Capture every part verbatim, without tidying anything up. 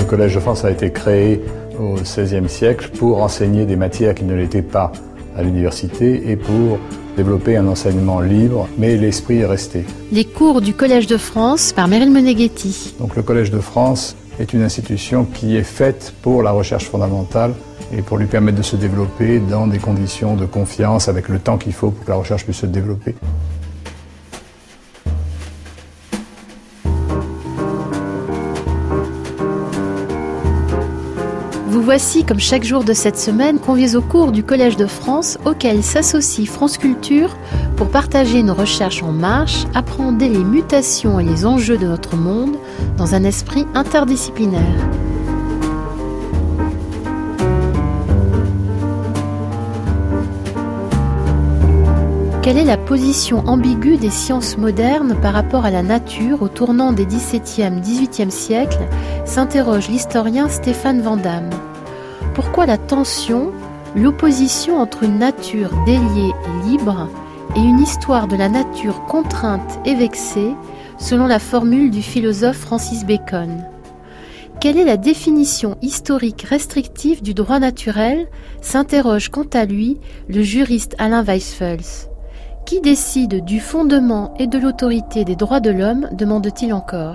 Collège de France a été créé au seizième siècle pour enseigner des matières qui ne l'étaient pas à l'université et pour développer un enseignement libre, mais l'esprit est resté. Les cours du Collège de France par Meryl Moneghetti. Donc le Collège de France est une institution qui est faite pour la recherche fondamentale et pour lui permettre de se développer dans des conditions de confiance avec le temps qu'il faut pour que la recherche puisse se développer. Vous voici, comme chaque jour de cette semaine, conviés au cours du Collège de France, auquel s'associe France Culture pour partager nos recherches en marche, appréhender les mutations et les enjeux de notre monde dans un esprit interdisciplinaire. Quelle est la position ambiguë des sciences modernes par rapport à la nature au tournant des dix-septième dix-huitième siècles, s'interroge l'historien Stéphane Van Damme. Pourquoi la tension, l'opposition entre une nature déliée et libre et une histoire de la nature contrainte et vexée, selon la formule du philosophe Francis Bacon? Quelle est la définition historique restrictive du droit naturel, s'interroge quant à lui le juriste Alain Weisfels. Qui décide du fondement et de l'autorité des droits de l'homme, demande-t-il encore.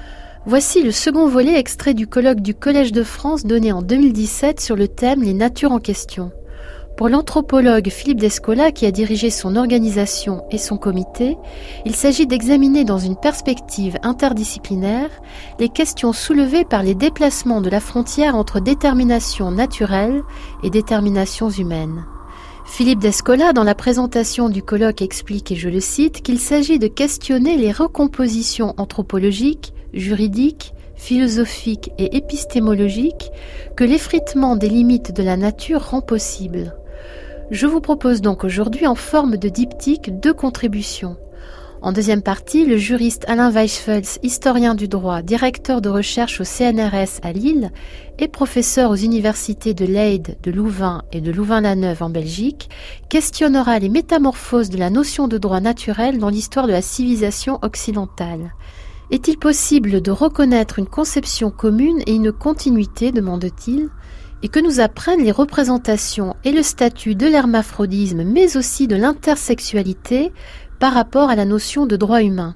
Voici le second volet extrait du colloque du Collège de France donné en deux mille dix-sept sur le thème « Les natures en question ». Pour l'anthropologue Philippe Descola, qui a dirigé son organisation et son comité, il s'agit d'examiner dans une perspective interdisciplinaire les questions soulevées par les déplacements de la frontière entre détermination naturelle et déterminations humaines. Philippe Descola, dans la présentation du colloque, explique, et je le cite, qu'il s'agit de questionner les recompositions anthropologiques, juridiques, philosophiques et épistémologiques que l'effritement des limites de la nature rend possible. Je vous propose donc aujourd'hui en forme de diptyque deux contributions. En deuxième partie, le juriste Alain Weisfels, historien du droit, directeur de recherche au C N R S à Lille et professeur aux universités de Leyde, de Louvain et de Louvain-la-Neuve en Belgique, questionnera les métamorphoses de la notion de droit naturel dans l'histoire de la civilisation occidentale. Est-il possible de reconnaître une conception commune et une continuité, demande-t-il, et que nous apprennent les représentations et le statut de l'hermaphrodisme, mais aussi de l'intersexualité, par rapport à la notion de droit humain.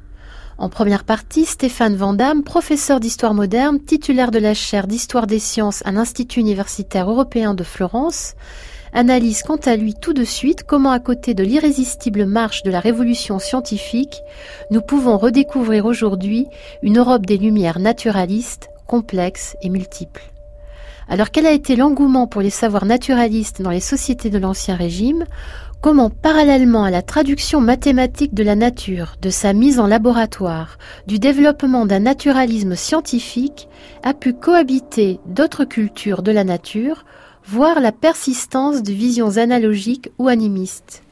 En première partie, Stéphane Van Damme, professeur d'histoire moderne, titulaire de la chaire d'histoire des sciences à l'Institut universitaire européen de Florence, analyse quant à lui tout de suite comment, à côté de l'irrésistible marche de la révolution scientifique, nous pouvons redécouvrir aujourd'hui une Europe des Lumières naturalistes, complexe et multiple. Alors quel a été l'engouement pour les savoirs naturalistes dans les sociétés de l'Ancien Régime ? Comment, parallèlement à la traduction mathématique de la nature, de sa mise en laboratoire, du développement d'un naturalisme scientifique, a pu cohabiter d'autres cultures de la nature, voire la persistance de visions analogiques ou animistes.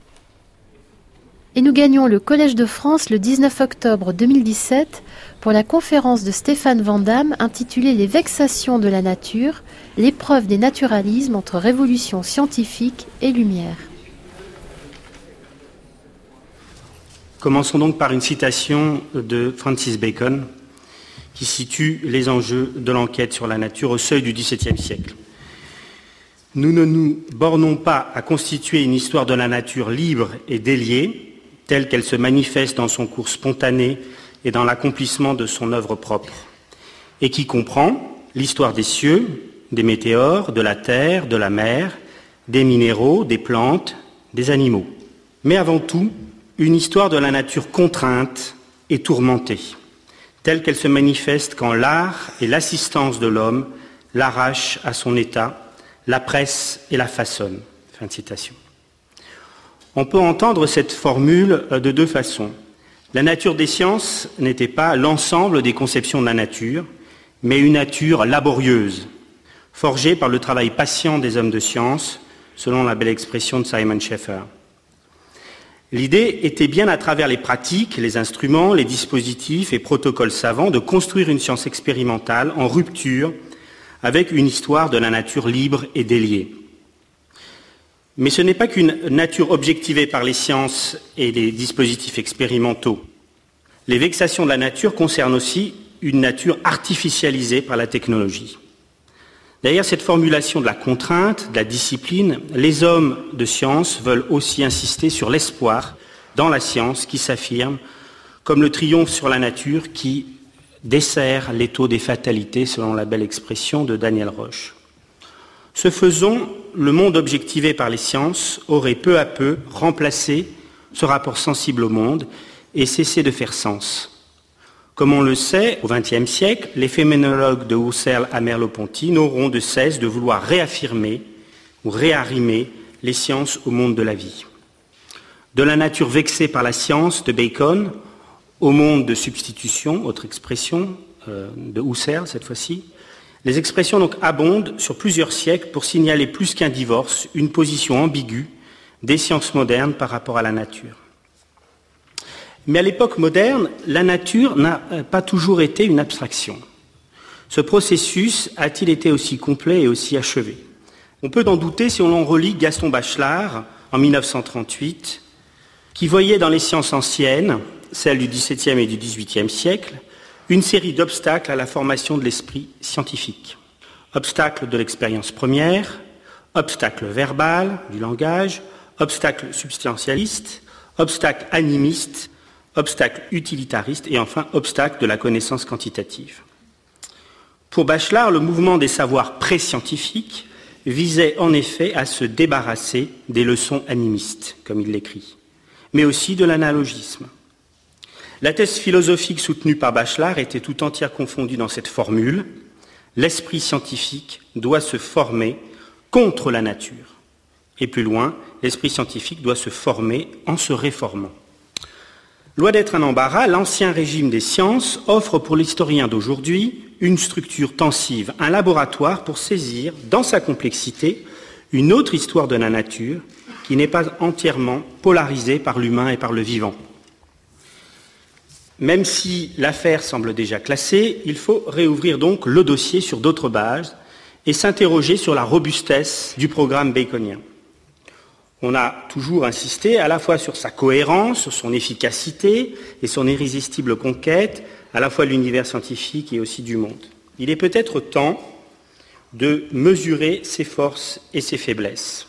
Et nous gagnons le Collège de France le dix-neuf octobre deux mille dix-sept pour la conférence de Stéphane Van Damme intitulée « Les vexations de la nature, l'épreuve des naturalismes entre révolution scientifique et lumière ». Commençons donc par une citation de Francis Bacon qui situe les enjeux de l'enquête sur la nature au seuil du dix-septième siècle. Nous ne nous bornons pas à constituer une histoire de la nature libre et déliée, telle qu'elle se manifeste dans son cours spontané et dans l'accomplissement de son œuvre propre, et qui comprend l'histoire des cieux, des météores, de la terre, de la mer, des minéraux, des plantes, des animaux. Mais avant tout, une histoire de la nature contrainte et tourmentée, telle qu'elle se manifeste quand l'art et l'assistance de l'homme l'arrachent à son état, la presse et la façonnent. Fin de citation. On peut entendre cette formule de deux façons. La nature des sciences n'était pas l'ensemble des conceptions de la nature, mais une nature laborieuse, forgée par le travail patient des hommes de science, selon la belle expression de Simon Scheffer. L'idée était bien, à travers les pratiques, les instruments, les dispositifs et protocoles savants, de construire une science expérimentale en rupture avec une histoire de la nature libre et déliée. Mais ce n'est pas qu'une nature objectivée par les sciences et les dispositifs expérimentaux. Les vexations de la nature concernent aussi une nature artificialisée par la technologie. Derrière cette formulation de la contrainte, de la discipline, les hommes de science veulent aussi insister sur l'espoir dans la science qui s'affirme comme le triomphe sur la nature qui dessert l'étau des fatalités, selon la belle expression de Daniel Roche. Ce faisant, le monde objectivé par les sciences aurait peu à peu remplacé ce rapport sensible au monde et cessé de faire sens. Comme on le sait, au vingtième siècle, les phénoménologues de Husserl à Merleau-Ponty n'auront de cesse de vouloir réaffirmer ou réarrimer les sciences au monde de la vie. De la nature vexée par la science de Bacon au monde de substitution, autre expression euh, de Husserl cette fois-ci, les expressions donc abondent sur plusieurs siècles pour signaler plus qu'un divorce, une position ambiguë des sciences modernes par rapport à la nature. Mais à l'époque moderne, la nature n'a pas toujours été une abstraction. Ce processus a-t-il été aussi complet et aussi achevé? On peut en douter si on en relit Gaston Bachelard en mille neuf cent trente-huit, qui voyait dans les sciences anciennes, celles du dix-septième et du dix-huitième siècle, une série d'obstacles à la formation de l'esprit scientifique. Obstacles de l'expérience première, obstacles verbal du langage, obstacles substantialistes, obstacles animistes, obstacles utilitaristes et enfin obstacles de la connaissance quantitative. Pour Bachelard, le mouvement des savoirs pré-scientifiques visait en effet à se débarrasser des leçons animistes, comme il l'écrit, mais aussi de l'analogisme. La thèse philosophique soutenue par Bachelard était tout entière confondue dans cette formule: l'esprit scientifique doit se former contre la nature. Et plus loin, l'esprit scientifique doit se former en se réformant. Loin d'être un embarras, l'ancien régime des sciences offre pour l'historien d'aujourd'hui une structure tensive, un laboratoire pour saisir, dans sa complexité, une autre histoire de la nature qui n'est pas entièrement polarisée par l'humain et par le vivant. Même si l'affaire semble déjà classée, il faut réouvrir donc le dossier sur d'autres bases et s'interroger sur la robustesse du programme baconien. On a toujours insisté à la fois sur sa cohérence, sur son efficacité et son irrésistible conquête, à la fois de l'univers scientifique et aussi du monde. Il est peut-être temps de mesurer ses forces et ses faiblesses.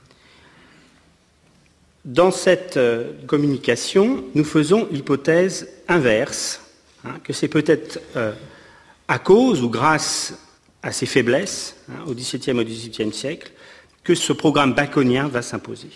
Dans cette communication, nous faisons l'hypothèse inverse, hein, que c'est peut-être euh, à cause ou grâce à ses faiblesses, hein, au dix-septième et au dix-huitième siècle, que ce programme baconien va s'imposer.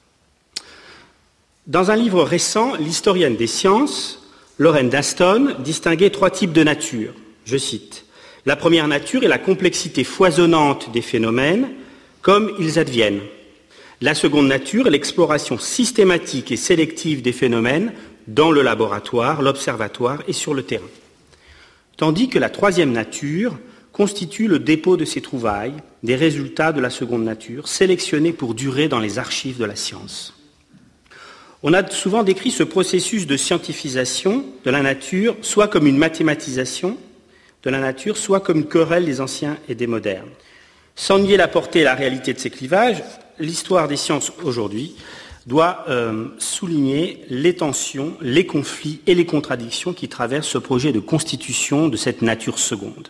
Dans un livre récent, l'historienne des sciences, Lorraine Daston, distinguait trois types de nature. Je cite: « La première nature est la complexité foisonnante des phénomènes comme ils adviennent. La seconde nature est l'exploration systématique et sélective des phénomènes dans le laboratoire, l'observatoire et sur le terrain. Tandis que la troisième nature constitue le dépôt de ces trouvailles, des résultats de la seconde nature, sélectionnés pour durer dans les archives de la science. » On a souvent décrit ce processus de scientifisation de la nature soit comme une mathématisation de la nature, soit comme une querelle des anciens et des modernes. Sans nier la portée et la réalité de ces clivages, l'histoire des sciences aujourd'hui doit euh, souligner les tensions, les conflits et les contradictions qui traversent ce projet de constitution de cette nature seconde.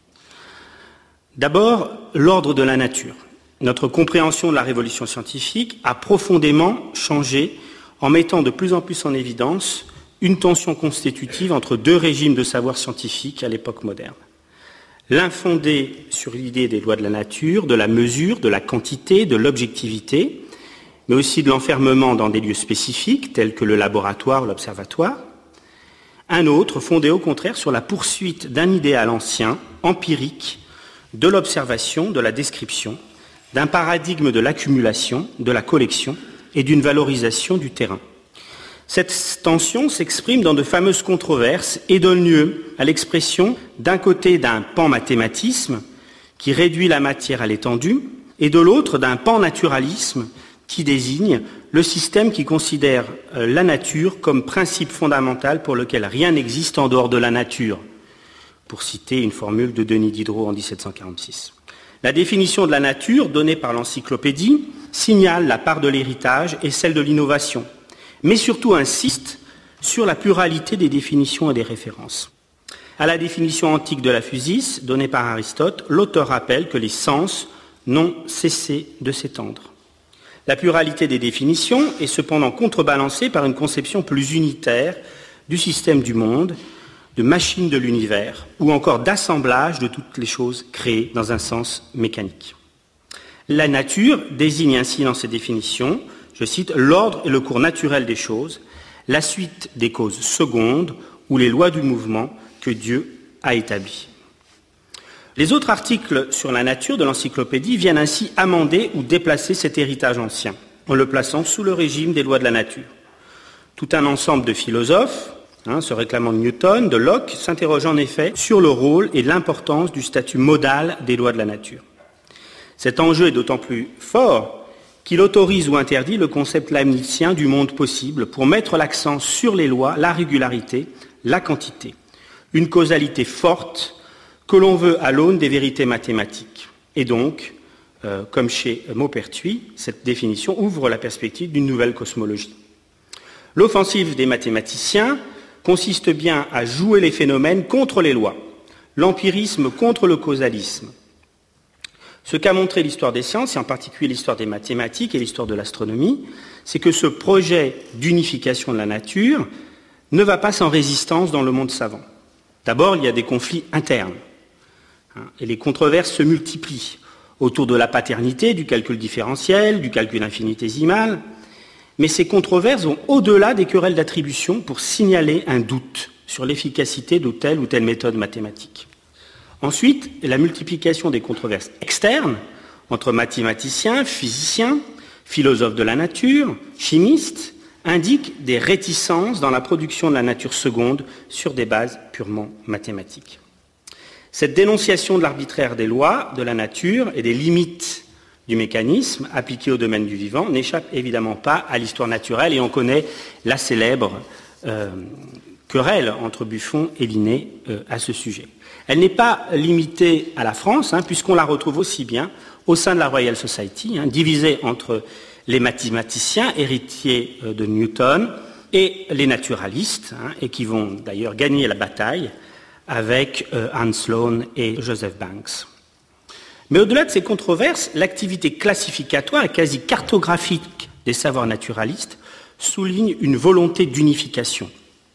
D'abord, l'ordre de la nature. Notre compréhension de la révolution scientifique a profondément changé en mettant de plus en plus en évidence une tension constitutive entre deux régimes de savoir scientifique à l'époque moderne. L'un fondé sur l'idée des lois de la nature, de la mesure, de la quantité, de l'objectivité, mais aussi de l'enfermement dans des lieux spécifiques, tels que le laboratoire ou l'observatoire. Un autre fondé au contraire sur la poursuite d'un idéal ancien, empirique, de l'observation, de la description, d'un paradigme de l'accumulation, de la collection et d'une valorisation du terrain. Cette tension s'exprime dans de fameuses controverses et donne lieu à l'expression d'un côté d'un pan-mathématisme qui réduit la matière à l'étendue et de l'autre d'un pan-naturalisme qui désigne le système qui considère la nature comme principe fondamental pour lequel rien n'existe en dehors de la nature, pour citer une formule de Denis Diderot en dix-sept cent quarante-six. La définition de la nature donnée par l'encyclopédie signale la part de l'héritage et celle de l'innovation, mais surtout insiste sur la pluralité des définitions et des références. À la définition antique de la physis, donnée par Aristote, l'auteur rappelle que les sens n'ont cessé de s'étendre. La pluralité des définitions est cependant contrebalancée par une conception plus unitaire du système du monde, de machine de l'univers, ou encore d'assemblage de toutes les choses créées dans un sens mécanique. La nature désigne ainsi dans ses définitions, je cite, l'ordre et le cours naturel des choses, la suite des causes secondes ou les lois du mouvement que Dieu a établies. Les autres articles sur la nature de l'encyclopédie viennent ainsi amender ou déplacer cet héritage ancien, en le plaçant sous le régime des lois de la nature. Tout un ensemble de philosophes, hein, se réclamant de Newton, de Locke, s'interrogent en effet sur le rôle et l'importance du statut modal des lois de la nature. Cet enjeu est d'autant plus fort qu'il autorise ou interdit le concept leibnizien du monde possible pour mettre l'accent sur les lois, la régularité, la quantité. Une causalité forte que l'on veut à l'aune des vérités mathématiques. Et donc, euh, comme chez Maupertuis, cette définition ouvre la perspective d'une nouvelle cosmologie. L'offensive des mathématiciens consiste bien à jouer les phénomènes contre les lois, l'empirisme contre le causalisme. Ce qu'a montré l'histoire des sciences, et en particulier l'histoire des mathématiques et l'histoire de l'astronomie, c'est que ce projet d'unification de la nature ne va pas sans résistance dans le monde savant. D'abord, il y a des conflits internes, hein, et les controverses se multiplient autour de la paternité, du calcul différentiel, du calcul infinitésimal, mais ces controverses vont au-delà des querelles d'attribution pour signaler un doute sur l'efficacité de telle ou telle méthode mathématique. Ensuite, la multiplication des controverses externes entre mathématiciens, physiciens, philosophes de la nature, chimistes, indique des réticences dans la production de la nature seconde sur des bases purement mathématiques. Cette dénonciation de l'arbitraire des lois, de la nature et des limites du mécanisme appliqué au domaine du vivant n'échappe évidemment pas à l'histoire naturelle, et on connaît la célèbre euh, querelle entre Buffon et Linné euh, à ce sujet. Elle n'est pas limitée à la France, hein, puisqu'on la retrouve aussi bien au sein de la Royal Society, hein, divisée entre les mathématiciens, héritiers euh, de Newton, et les naturalistes, hein, et qui vont d'ailleurs gagner la bataille avec euh, Hans Sloane et Joseph Banks. Mais au-delà de ces controverses, l'activité classificatoire et quasi cartographique des savoirs naturalistes souligne une volonté d'unification.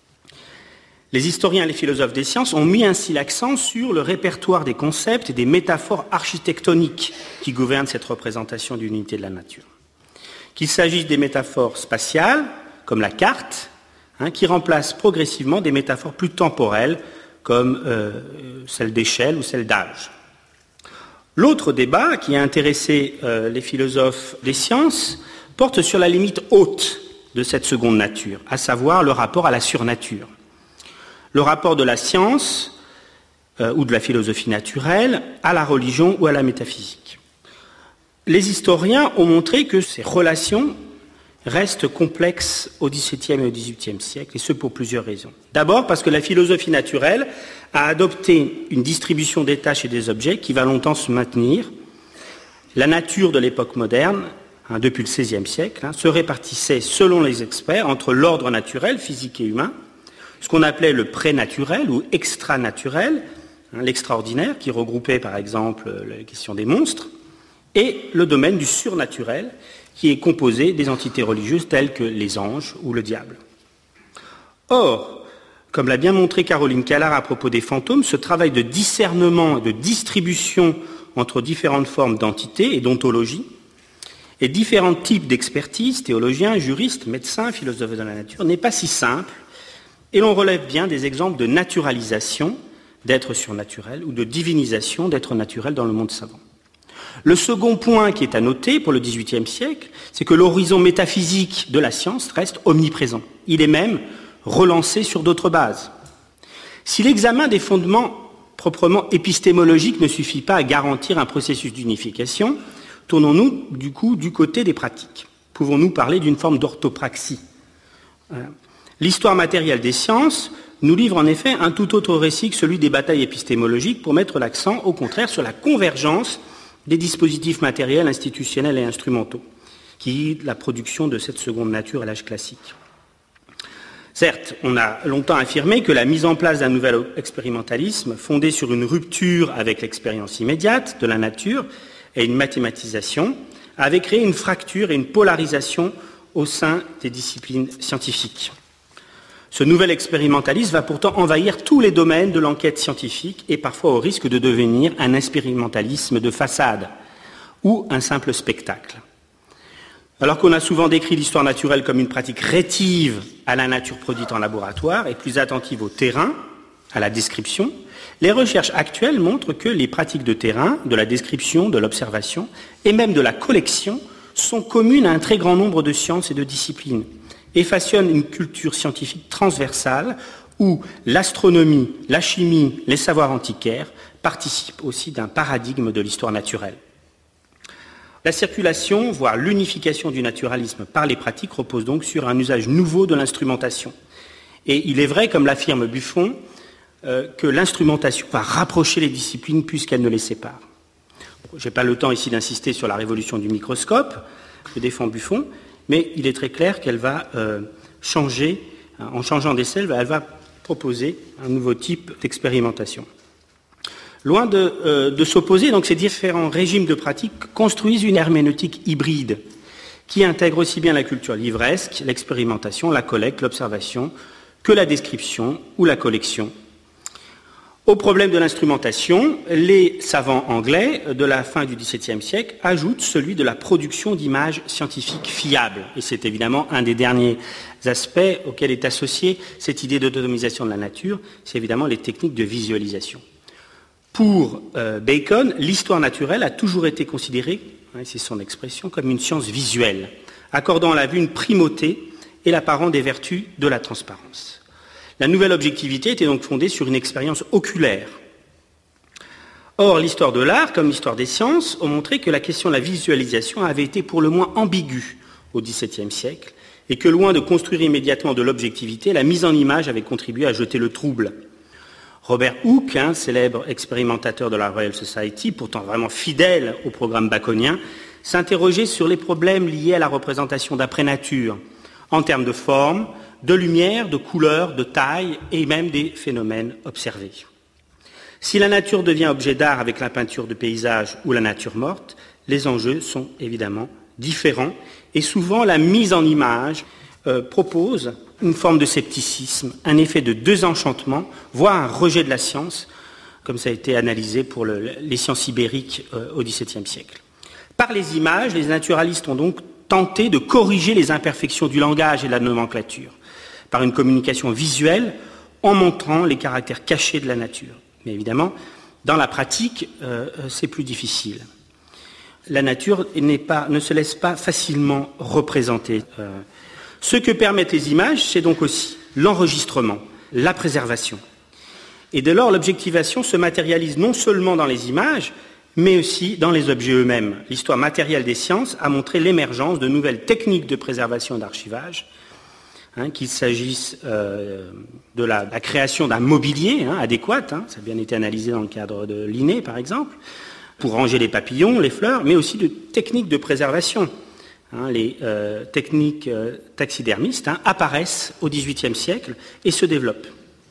Les historiens et les philosophes des sciences ont mis ainsi l'accent sur le répertoire des concepts et des métaphores architectoniques qui gouvernent cette représentation d'unité de la nature. Qu'il s'agisse des métaphores spatiales, comme la carte, hein, qui remplacent progressivement des métaphores plus temporelles, comme euh, celle d'échelle ou celle d'âge. L'autre débat qui a intéressé euh, les philosophes des sciences porte sur la limite haute de cette seconde nature, à savoir le rapport à la surnature. Le rapport de la science euh, ou de la philosophie naturelle à la religion ou à la métaphysique. Les historiens ont montré que ces relations restent complexes au dix-septième et au dix-huitième siècle, et ce pour plusieurs raisons. D'abord parce que la philosophie naturelle a adopté une distribution des tâches et des objets qui va longtemps se maintenir. La nature de l'époque moderne, hein, depuis le seizième siècle, hein, se répartissait selon les experts entre l'ordre naturel, physique et humain, ce qu'on appelait le prénaturel ou extranaturel, hein, l'extraordinaire, qui regroupait par exemple la question des monstres, et le domaine du surnaturel, qui est composé des entités religieuses telles que les anges ou le diable. Or, comme l'a bien montré Caroline Callard à propos des fantômes, ce travail de discernement et de distribution entre différentes formes d'entités et d'ontologie, et différents types d'expertise, théologiens, juristes, médecins, philosophes de la nature, n'est pas si simple, et l'on relève bien des exemples de naturalisation d'êtres surnaturels ou de divinisation d'êtres naturels dans le monde savant. Le second point qui est à noter pour le dix-huitième siècle, c'est que l'horizon métaphysique de la science reste omniprésent. Il est même relancé sur d'autres bases. Si l'examen des fondements proprement épistémologiques ne suffit pas à garantir un processus d'unification, tournons-nous du coup du côté des pratiques. Pouvons-nous parler d'une forme d'orthopraxie ? L'histoire matérielle des sciences nous livre en effet un tout autre récit que celui des batailles épistémologiques pour mettre l'accent, au contraire, sur la convergence des dispositifs matériels, institutionnels et instrumentaux, qui guident la production de cette seconde nature à l'âge classique. Certes, on a longtemps affirmé que la mise en place d'un nouvel expérimentalisme fondé sur une rupture avec l'expérience immédiate de la nature et une mathématisation avait créé une fracture et une polarisation au sein des disciplines scientifiques. Ce nouvel expérimentalisme va pourtant envahir tous les domaines de l'enquête scientifique et parfois au risque de devenir un expérimentalisme de façade ou un simple spectacle. Alors qu'on a souvent décrit l'histoire naturelle comme une pratique rétive à la nature produite en laboratoire et plus attentive au terrain, à la description, les recherches actuelles montrent que les pratiques de terrain, de la description, de l'observation et même de la collection sont communes à un très grand nombre de sciences et de disciplines et façonnent une culture scientifique transversale où l'astronomie, la chimie, les savoirs antiquaires participent aussi d'un paradigme de l'histoire naturelle. La circulation, voire l'unification du naturalisme par les pratiques repose donc sur un usage nouveau de l'instrumentation. Et il est vrai, comme l'affirme Buffon, euh, que l'instrumentation va rapprocher les disciplines puisqu'elle ne les sépare. Je n'ai pas le temps ici d'insister sur la révolution du microscope, que défend Buffon, mais il est très clair qu'elle va euh, changer, en changeant d'essai, elle va proposer un nouveau type d'expérimentation. Loin de, euh, de s'opposer, donc ces différents régimes de pratique construisent une herméneutique hybride qui intègre aussi bien la culture livresque, l'expérimentation, la collecte, l'observation, que la description ou la collection. Au problème de l'instrumentation, les savants anglais de la fin du dix-septième siècle ajoutent celui de la production d'images scientifiques fiables. Et c'est évidemment un des derniers aspects auxquels est associée cette idée d'autonomisation de la nature, c'est évidemment les techniques de visualisation. Pour euh, Bacon, l'histoire naturelle a toujours été considérée, hein, c'est son expression, comme une science visuelle, accordant à la vue une primauté et l'apparent des vertus de la transparence. La nouvelle objectivité était donc fondée sur une expérience oculaire. Or, l'histoire de l'art, comme l'histoire des sciences, ont montré que la question de la visualisation avait été pour le moins ambiguë au dix-septième siècle et que, loin de construire immédiatement de l'objectivité, la mise en image avait contribué à jeter le trouble. Robert Hooke, hein, célèbre expérimentateur de la Royal Society, pourtant vraiment fidèle au programme baconien, s'interrogeait sur les problèmes liés à la représentation d'après nature, en termes de forme, de lumière, de couleur, de taille et même des phénomènes observés. Si la nature devient objet d'art avec la peinture de paysage ou la nature morte, les enjeux sont évidemment différents et souvent la mise en image euh, propose une forme de scepticisme, un effet de désenchantement, voire un rejet de la science, comme ça a été analysé pour le, les sciences ibériques euh, au dix-septième siècle. Par les images, les naturalistes ont donc tenté de corriger les imperfections du langage et de la nomenclature, par une communication visuelle en montrant les caractères cachés de la nature. Mais évidemment, dans la pratique, euh, c'est plus difficile. La nature n'est pas, ne se laisse pas facilement représenter. Euh, ce que permettent les images, c'est donc aussi l'enregistrement, la préservation. Et dès lors, l'objectivation se matérialise non seulement dans les images, mais aussi dans les objets eux-mêmes. L'histoire matérielle des sciences a montré l'émergence de nouvelles techniques de préservation et d'archivage, hein, qu'il s'agisse euh, de la, la création d'un mobilier hein, adéquat, hein, ça a bien été analysé dans le cadre de Linné par exemple, pour ranger les papillons, les fleurs, mais aussi de techniques de préservation. Hein, les euh, techniques euh, taxidermistes hein, apparaissent au dix-huitième siècle et se développent.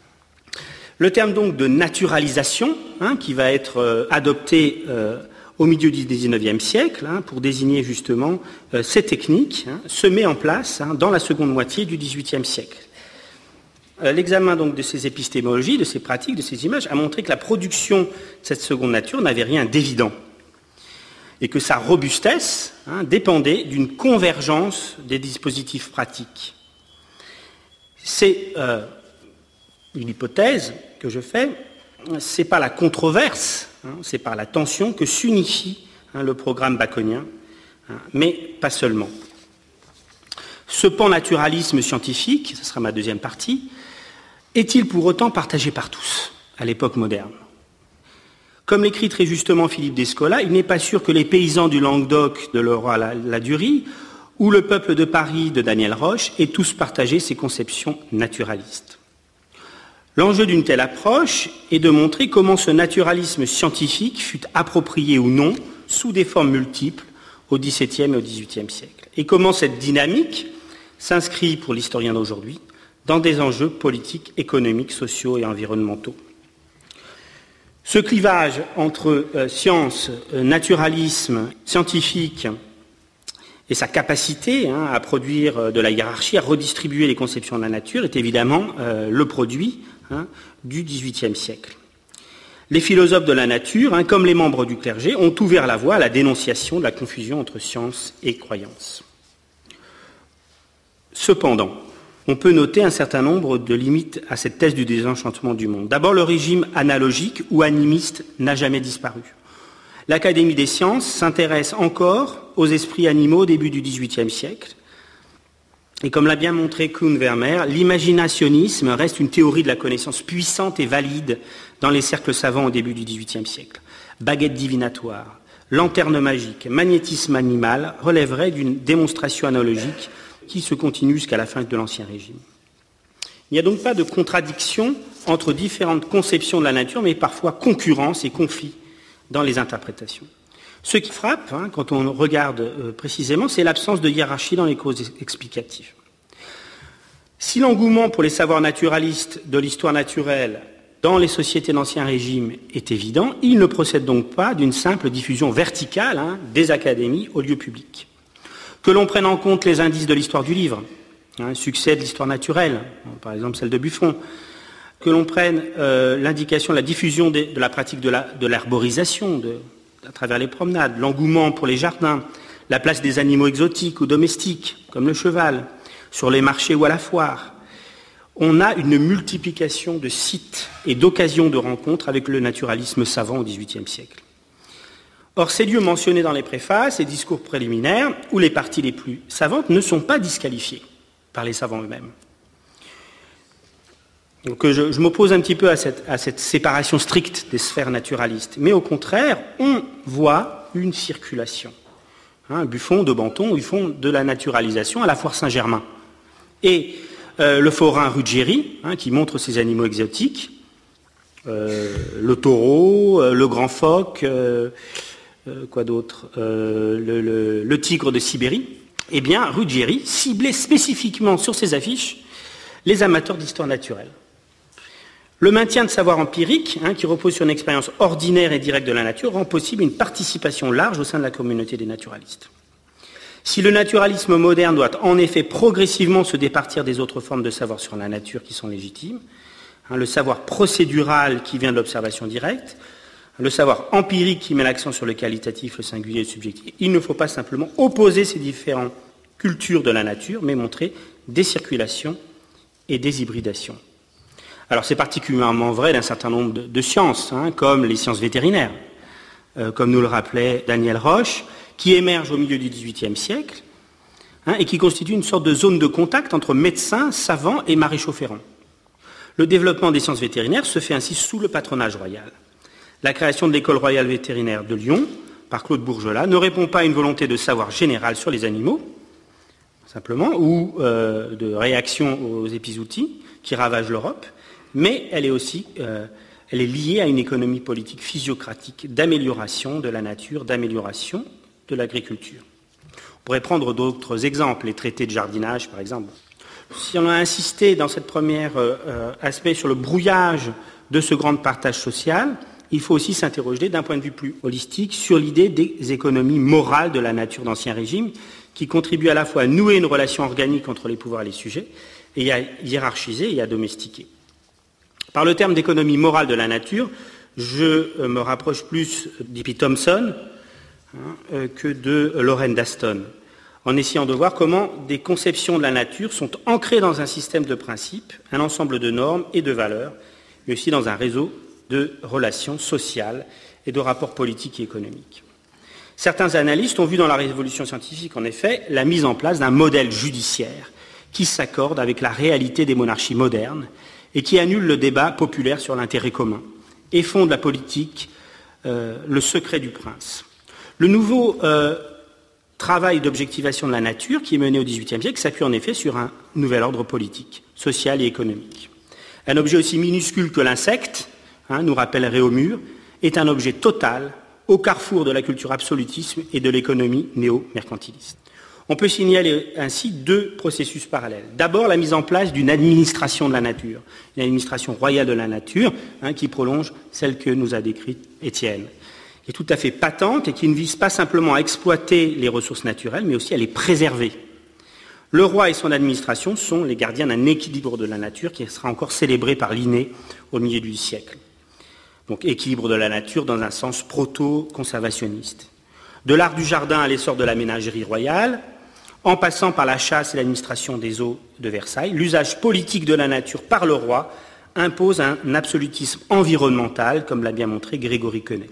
Le terme donc de naturalisation, hein, qui va être euh, adopté euh, au milieu du dix-neuvième siècle, hein, pour désigner justement euh, ces techniques, hein, se met en place hein, dans la seconde moitié du dix-huitième siècle. Euh, l'examen donc de ces épistémologies, de ces pratiques, de ces images, a montré que la production de cette seconde nature n'avait rien d'évident et que sa robustesse hein, dépendait d'une convergence des dispositifs pratiques. C'est euh, une hypothèse que je fais, c'est par la controverse, hein, c'est par la tension que s'unifie hein, le programme baconien, hein, mais pas seulement. Ce pannaturalisme scientifique, ce sera ma deuxième partie, est-il pour autant partagé par tous à l'époque moderne ? Comme l'écrit très justement Philippe Descola, il n'est pas sûr que les paysans du Languedoc de Leroy-Ladurie ou le peuple de Paris de Daniel Roche aient tous partagé ces conceptions naturalistes. L'enjeu d'une telle approche est de montrer comment ce naturalisme scientifique fut approprié ou non, sous des formes multiples, au dix-septième et au dix-huitième siècle. Et comment cette dynamique s'inscrit, pour l'historien d'aujourd'hui, dans des enjeux politiques, économiques, sociaux et environnementaux. Ce clivage entre euh, science, euh, naturalisme, scientifique et sa capacité hein, à produire euh, de la hiérarchie, à redistribuer les conceptions de la nature est évidemment euh, le produit hein, du dix-huitième siècle. Les philosophes de la nature, hein, comme les membres du clergé, ont ouvert la voie à la dénonciation de la confusion entre science et croyance. Cependant, on peut noter un certain nombre de limites à cette thèse du désenchantement du monde. D'abord, le régime analogique ou animiste n'a jamais disparu. L'Académie des sciences s'intéresse encore aux esprits animaux au début du dix-huitième siècle. Et comme l'a bien montré Kuhn Vermeer, l'imaginationnisme reste une théorie de la connaissance puissante et valide dans les cercles savants au début du dix-huitième siècle. Baguette divinatoire, lanterne magique, magnétisme animal relèveraient d'une démonstration analogique qui se continue jusqu'à la fin de l'Ancien Régime. Il n'y a donc pas de contradiction entre différentes conceptions de la nature, mais parfois concurrence et conflit dans les interprétations. Ce qui frappe, hein, quand on regarde euh, précisément, c'est l'absence de hiérarchie dans les causes explicatives. Si l'engouement pour les savoirs naturalistes de l'histoire naturelle dans les sociétés d'Ancien Régime est évident, il ne procède donc pas d'une simple diffusion verticale hein, des académies au lieu public. Que l'on prenne en compte les indices de l'histoire du livre, hein, succès de l'histoire naturelle, par exemple celle de Buffon, que l'on prenne euh, l'indication de la diffusion de, de la pratique de, la, de l'herborisation de, à travers les promenades, l'engouement pour les jardins, la place des animaux exotiques ou domestiques, comme le cheval, sur les marchés ou à la foire. On a une multiplication de sites et d'occasions de rencontres avec le naturalisme savant au dix-huitième siècle. Or, ces lieux mentionnés dans les préfaces et discours préliminaires, où les parties les plus savantes ne sont pas disqualifiées par les savants eux-mêmes. Donc je, je m'oppose un petit peu à cette, à cette séparation stricte des sphères naturalistes, mais au contraire, on voit une circulation. Hein, Buffon, de Banton, ils font de la naturalisation à la foire Saint-Germain. Et euh, le forain Ruggieri, hein, qui montre ces animaux exotiques, euh, le taureau, euh, le grand phoque, euh, Euh, quoi d'autre euh, le, le, le tigre de Sibérie. Eh bien, Ruggieri ciblait spécifiquement sur ses affiches les amateurs d'histoire naturelle. Le maintien de savoir empirique, hein, qui repose sur une expérience ordinaire et directe de la nature, rend possible une participation large au sein de la communauté des naturalistes. Si le naturalisme moderne doit en effet progressivement se départir des autres formes de savoir sur la nature qui sont légitimes, hein, le savoir procédural qui vient de l'observation directe, le savoir empirique qui met l'accent sur le qualitatif, le singulier et le subjectif. Il ne faut pas simplement opposer ces différentes cultures de la nature, mais montrer des circulations et des hybridations. Alors c'est particulièrement vrai d'un certain nombre de, de sciences, hein, comme les sciences vétérinaires, euh, comme nous le rappelait Daniel Roche, qui émergent au milieu du dix-huitième siècle, hein, et qui constituent une sorte de zone de contact entre médecins, savants et maréchaux ferrants. Le développement des sciences vétérinaires se fait ainsi sous le patronage royal. La création de l'école royale vétérinaire de Lyon, par Claude Bourgelat, ne répond pas à une volonté de savoir général sur les animaux, simplement, ou euh, de réaction aux épizooties qui ravagent l'Europe, mais elle est aussi euh, elle est liée à une économie politique physiocratique d'amélioration de la nature, d'amélioration de l'agriculture. On pourrait prendre d'autres exemples, les traités de jardinage, par exemple. Si on a insisté dans cette première euh, aspect sur le brouillage de ce grand partage social, il faut aussi s'interroger d'un point de vue plus holistique sur l'idée des économies morales de la nature d'Ancien Régime, qui contribuent à la fois à nouer une relation organique entre les pouvoirs et les sujets, et à hiérarchiser et à domestiquer. Par le terme d'économie morale de la nature, je me rapproche plus d'E P Thompson hein, que de Lorraine d'Aston, en essayant de voir comment des conceptions de la nature sont ancrées dans un système de principes, un ensemble de normes et de valeurs, mais aussi dans un réseau de relations sociales et de rapports politiques et économiques. Certains analystes ont vu dans la révolution scientifique, en effet, la mise en place d'un modèle judiciaire qui s'accorde avec la réalité des monarchies modernes et qui annule le débat populaire sur l'intérêt commun et fonde la politique, euh, le secret du prince. Le nouveau euh, travail d'objectivation de la nature qui est mené au dix-huitième siècle s'appuie en effet sur un nouvel ordre politique, social et économique. Un objet aussi minuscule que l'insecte, hein, nous rappelle Réaumur, est un objet total au carrefour de la culture absolutisme et de l'économie néo-mercantiliste. On peut signaler ainsi deux processus parallèles. D'abord, la mise en place d'une administration de la nature, une administration royale de la nature, hein, qui prolonge celle que nous a décrite Étienne, qui est tout à fait patente et qui ne vise pas simplement à exploiter les ressources naturelles, mais aussi à les préserver. Le roi et son administration sont les gardiens d'un équilibre de la nature qui sera encore célébré par Linné au milieu du siècle. Donc équilibre de la nature dans un sens proto-conservationniste. De l'art du jardin à l'essor de la ménagerie royale, en passant par la chasse et l'administration des eaux de Versailles, l'usage politique de la nature par le roi impose un absolutisme environnemental, comme l'a bien montré Grégory Quenet.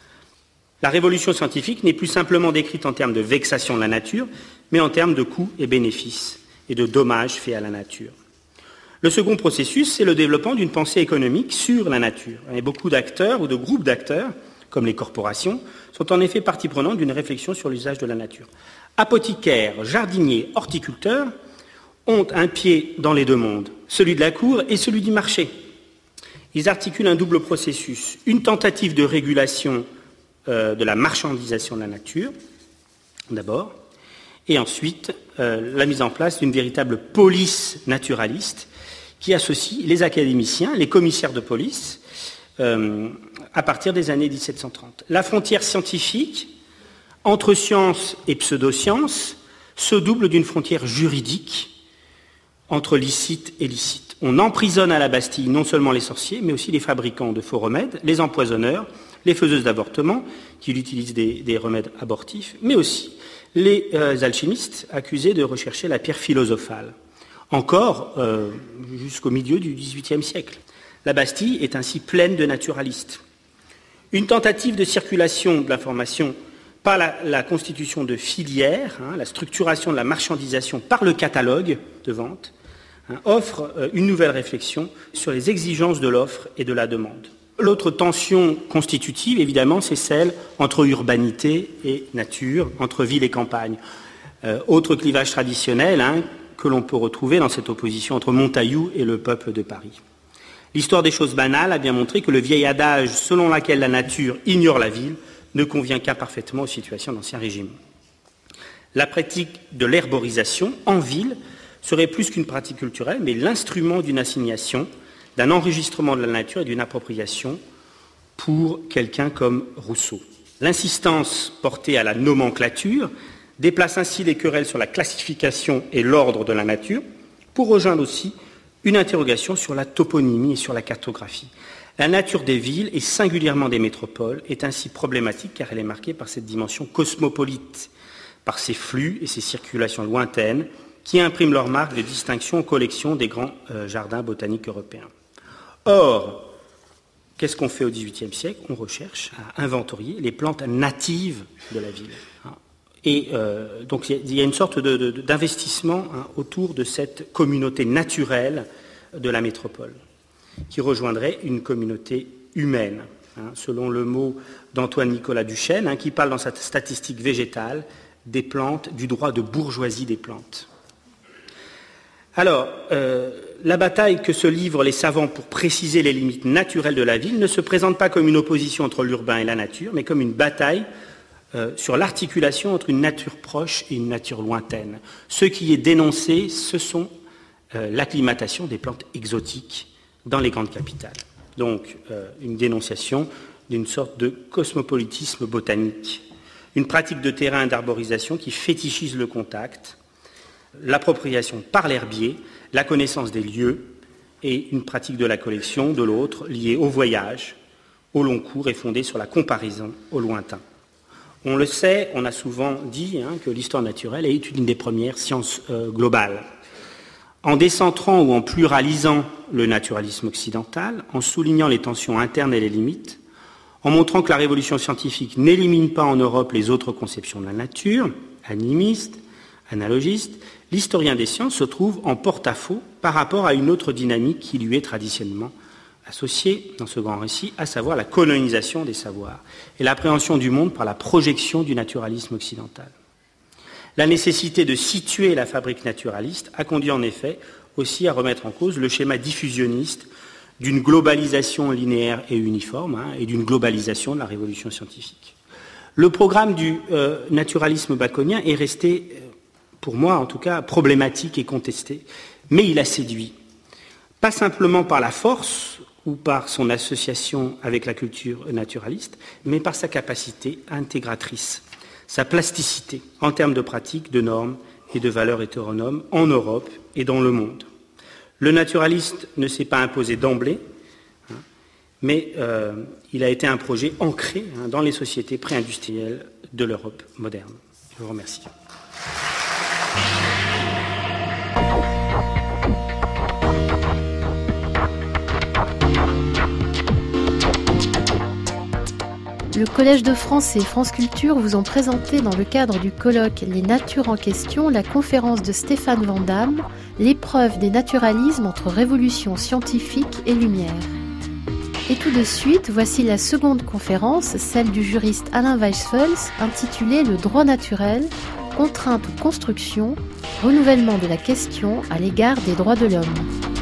La révolution scientifique n'est plus simplement décrite en termes de vexation de la nature, mais en termes de coûts et bénéfices et de dommages faits à la nature. Le second processus, c'est le développement d'une pensée économique sur la nature. Et beaucoup d'acteurs ou de groupes d'acteurs, comme les corporations, sont en effet partie prenante d'une réflexion sur l'usage de la nature. Apothicaires, jardiniers, horticulteurs ont un pied dans les deux mondes, celui de la cour et celui du marché. Ils articulent un double processus, une tentative de régulation euh, de la marchandisation de la nature, d'abord, et ensuite euh, la mise en place d'une véritable police naturaliste qui associe les académiciens, les commissaires de police, euh, à partir des années dix-sept cent trente. La frontière scientifique entre science et pseudoscience se double d'une frontière juridique entre licite et licite. On emprisonne à la Bastille non seulement les sorciers, mais aussi les fabricants de faux remèdes, les empoisonneurs, les faiseuses d'avortement, qui utilisent des, des remèdes abortifs, mais aussi les euh, alchimistes accusés de rechercher la pierre philosophale. Encore euh, jusqu'au milieu du dix-huitième siècle. La Bastille est ainsi pleine de naturalistes. Une tentative de circulation de l'information par la, la constitution de filières, hein, la structuration de la marchandisation par le catalogue de vente, hein, offre euh, une nouvelle réflexion sur les exigences de l'offre et de la demande. L'autre tension constitutive, évidemment, c'est celle entre urbanité et nature, entre ville et campagne. Euh, autre clivage traditionnel hein, que l'on peut retrouver dans cette opposition entre Montaillou et le peuple de Paris. L'histoire des choses banales a bien montré que le vieil adage selon lequel la nature ignore la ville ne convient qu'imparfaitement aux situations d'Ancien Régime. La pratique de l'herborisation en ville serait plus qu'une pratique culturelle, mais l'instrument d'une assignation, d'un enregistrement de la nature et d'une appropriation pour quelqu'un comme Rousseau. L'insistance portée à la nomenclature déplace ainsi les querelles sur la classification et l'ordre de la nature pour rejoindre aussi une interrogation sur la toponymie et sur la cartographie. La nature des villes, et singulièrement des métropoles, est ainsi problématique car elle est marquée par cette dimension cosmopolite, par ces flux et ces circulations lointaines qui impriment leur marque de distinction aux collections des grands euh, jardins botaniques européens. Or, qu'est-ce qu'on fait au dix-huitième siècle? On recherche à inventorier les plantes natives de la ville. Et euh, donc il y a une sorte de, de, d'investissement hein, autour de cette communauté naturelle de la métropole, qui rejoindrait une communauté humaine, hein, selon le mot d'Antoine-Nicolas Duchesne, hein, qui parle dans sa statistique végétale des plantes, du droit de bourgeoisie des plantes. Alors, euh, la bataille que se livrent les savants pour préciser les limites naturelles de la ville ne se présente pas comme une opposition entre l'urbain et la nature, mais comme une bataille Euh, sur l'articulation entre une nature proche et une nature lointaine. Ce qui est dénoncé, ce sont euh, l'acclimatation des plantes exotiques dans les grandes capitales. Donc, euh, une dénonciation d'une sorte de cosmopolitisme botanique, une pratique de terrain d'arborisation qui fétichise le contact, l'appropriation par l'herbier, la connaissance des lieux et une pratique de la collection, de l'autre, liée au voyage, au long cours et fondée sur la comparaison au lointain. On le sait, on a souvent dit hein, que l'histoire naturelle est une des premières sciences euh, globales. En décentrant ou en pluralisant le naturalisme occidental, en soulignant les tensions internes et les limites, en montrant que la révolution scientifique n'élimine pas en Europe les autres conceptions de la nature, animistes, analogistes, l'historien des sciences se trouve en porte-à-faux par rapport à une autre dynamique qui lui est traditionnellement associée dans ce grand récit, à savoir la colonisation des savoirs et l'appréhension du monde par la projection du naturalisme occidental. La nécessité de situer la fabrique naturaliste a conduit en effet aussi à remettre en cause le schéma diffusionniste d'une globalisation linéaire et uniforme hein, et d'une globalisation de la révolution scientifique. Le programme du euh, naturalisme baconien est resté euh, pour moi en tout cas, problématique et contesté, mais il a séduit. Pas simplement par la force ou par son association avec la culture naturaliste, mais par sa capacité intégratrice, sa plasticité en termes de pratiques, de normes et de valeurs hétéronomes en Europe et dans le monde. Le naturaliste ne s'est pas imposé d'emblée, hein, mais euh, il a été un projet ancré hein, dans les sociétés pré-industrielles de l'Europe moderne. Je vous remercie. Le Collège de France et France Culture vous ont présenté dans le cadre du colloque Les Natures en question la conférence de Stéphane Vandamme, l'épreuve des naturalismes entre révolution scientifique et lumière. Et tout de suite, voici la seconde conférence, celle du juriste Alain Weisfels, intitulée Le droit naturel, contrainte ou construction, renouvellement de la question à l'égard des droits de l'homme.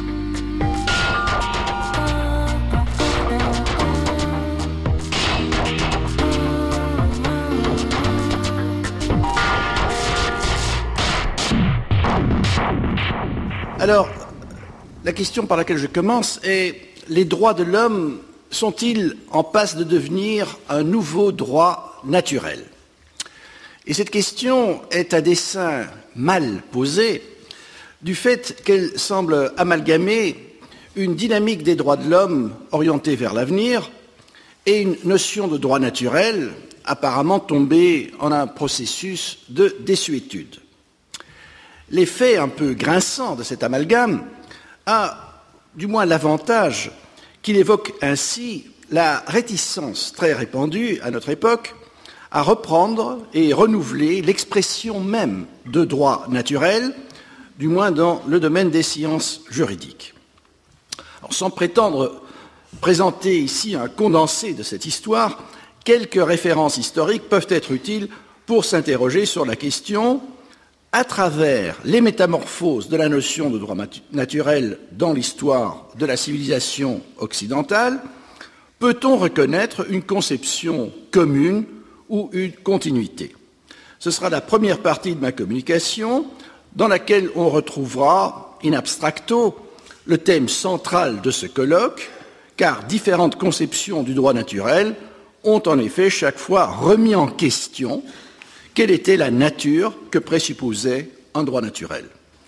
Alors, la question par laquelle je commence est, les droits de l'homme sont-ils en passe de devenir un nouveau droit naturel ? Et cette question est à dessein mal posée du fait qu'elle semble amalgamer une dynamique des droits de l'homme orientée vers l'avenir et une notion de droit naturel apparemment tombée en un processus de désuétude. L'effet un peu grinçant de cet amalgame a du moins l'avantage qu'il évoque ainsi la réticence très répandue à notre époque à reprendre et renouveler l'expression même de droit naturel, du moins dans le domaine des sciences juridiques. Alors, sans prétendre présenter ici un condensé de cette histoire, quelques références historiques peuvent être utiles pour s'interroger sur la question à travers les métamorphoses de la notion de droit naturel dans l'histoire de la civilisation occidentale, peut-on reconnaître une conception commune ou une continuité ? Ce sera la première partie de ma communication dans laquelle on retrouvera, in abstracto, le thème central de ce colloque, car différentes conceptions du droit naturel ont en effet chaque fois remis en question quelle était la nature que présupposait un droit naturel.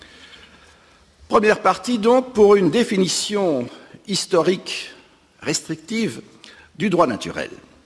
Première partie donc pour une définition historique restrictive du droit naturel.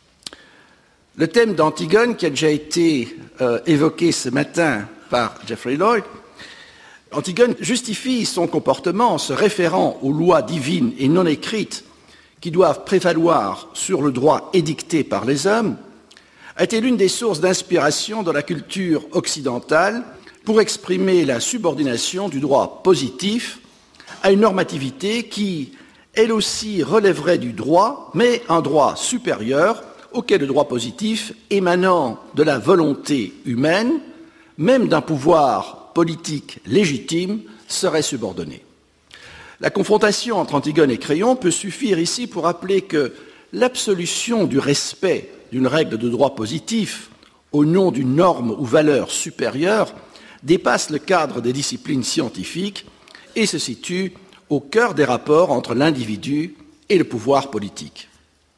Le thème d'Antigone, qui a déjà été euh, évoqué ce matin par Jeffrey Lloyd, Antigone justifie son comportement en se référant aux lois divines et non écrites qui doivent prévaloir sur le droit édicté par les hommes, a été l'une des sources d'inspiration dans la culture occidentale pour exprimer la subordination du droit positif à une normativité qui, elle aussi, relèverait du droit, mais un droit supérieur auquel le droit positif émanant de la volonté humaine, même d'un pouvoir politique légitime, serait subordonné. La confrontation entre Antigone et Créon peut suffire ici pour rappeler que l'absolution du respect d'une règle de droit positif au nom d'une norme ou valeur supérieure dépasse le cadre des disciplines scientifiques et se situe au cœur des rapports entre l'individu et le pouvoir politique.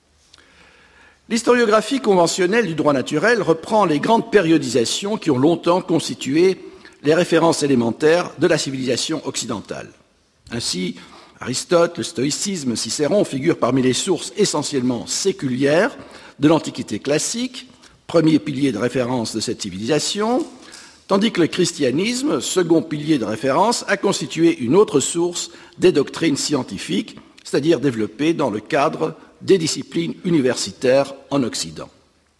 L'historiographie conventionnelle du droit naturel reprend les grandes périodisations qui ont longtemps constitué les références élémentaires de la civilisation occidentale. Ainsi, Aristote, le stoïcisme, Cicéron figurent parmi les sources essentiellement séculières de l'Antiquité classique, premier pilier de référence de cette civilisation, tandis que le christianisme, second pilier de référence, a constitué une autre source des doctrines scientifiques, c'est-à-dire développées dans le cadre des disciplines universitaires en Occident.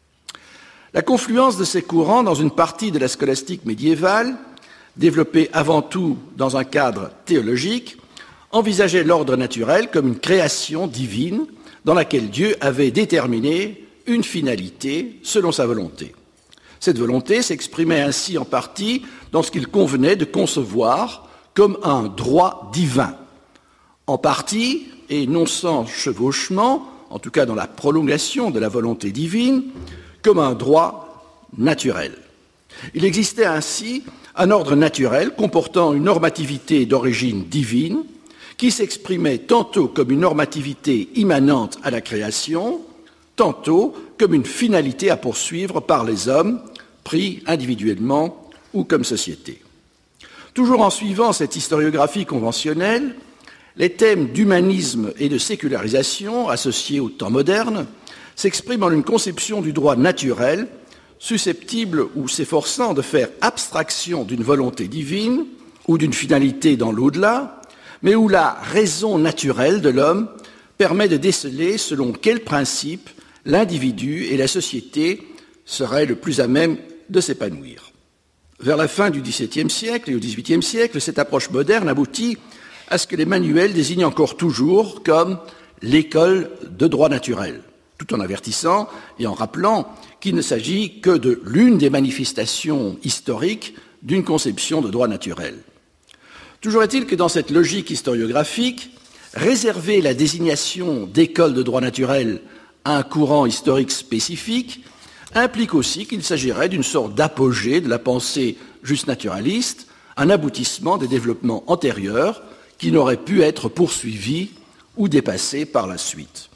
La confluence de ces courants dans une partie de la scolastique médiévale, développée avant tout dans un cadre théologique, envisageait l'ordre naturel comme une création divine dans laquelle Dieu avait déterminé une finalité selon sa volonté. Cette volonté s'exprimait ainsi en partie dans ce qu'il convenait de concevoir comme un droit divin, en partie, et non sans chevauchement, en tout cas dans la prolongation de la volonté divine, comme un droit naturel. Il existait ainsi un ordre naturel comportant une normativité d'origine divine qui s'exprimait tantôt comme une normativité immanente à la création, tantôt comme une finalité à poursuivre par les hommes, pris individuellement ou comme société. Toujours en suivant cette historiographie conventionnelle, les thèmes d'humanisme et de sécularisation associés au temps moderne s'expriment en une conception du droit naturel susceptible ou s'efforçant de faire abstraction d'une volonté divine ou d'une finalité dans l'au-delà, mais où la raison naturelle de l'homme permet de déceler selon quel principe l'individu et la société seraient le plus à même de s'épanouir. Vers la fin du dix-septième siècle et au dix-huitième siècle, cette approche moderne aboutit à ce que les manuels désignent encore toujours comme l'école de droit naturel, tout en avertissant et en rappelant qu'il ne s'agit que de l'une des manifestations historiques d'une conception de droit naturel. Toujours est-il que dans cette logique historiographique, réserver la désignation d'école de droit naturel à un courant historique spécifique implique aussi qu'il s'agirait d'une sorte d'apogée de la pensée justnaturaliste, un aboutissement des développements antérieurs qui n'auraient pu être poursuivis ou dépassés par la suite.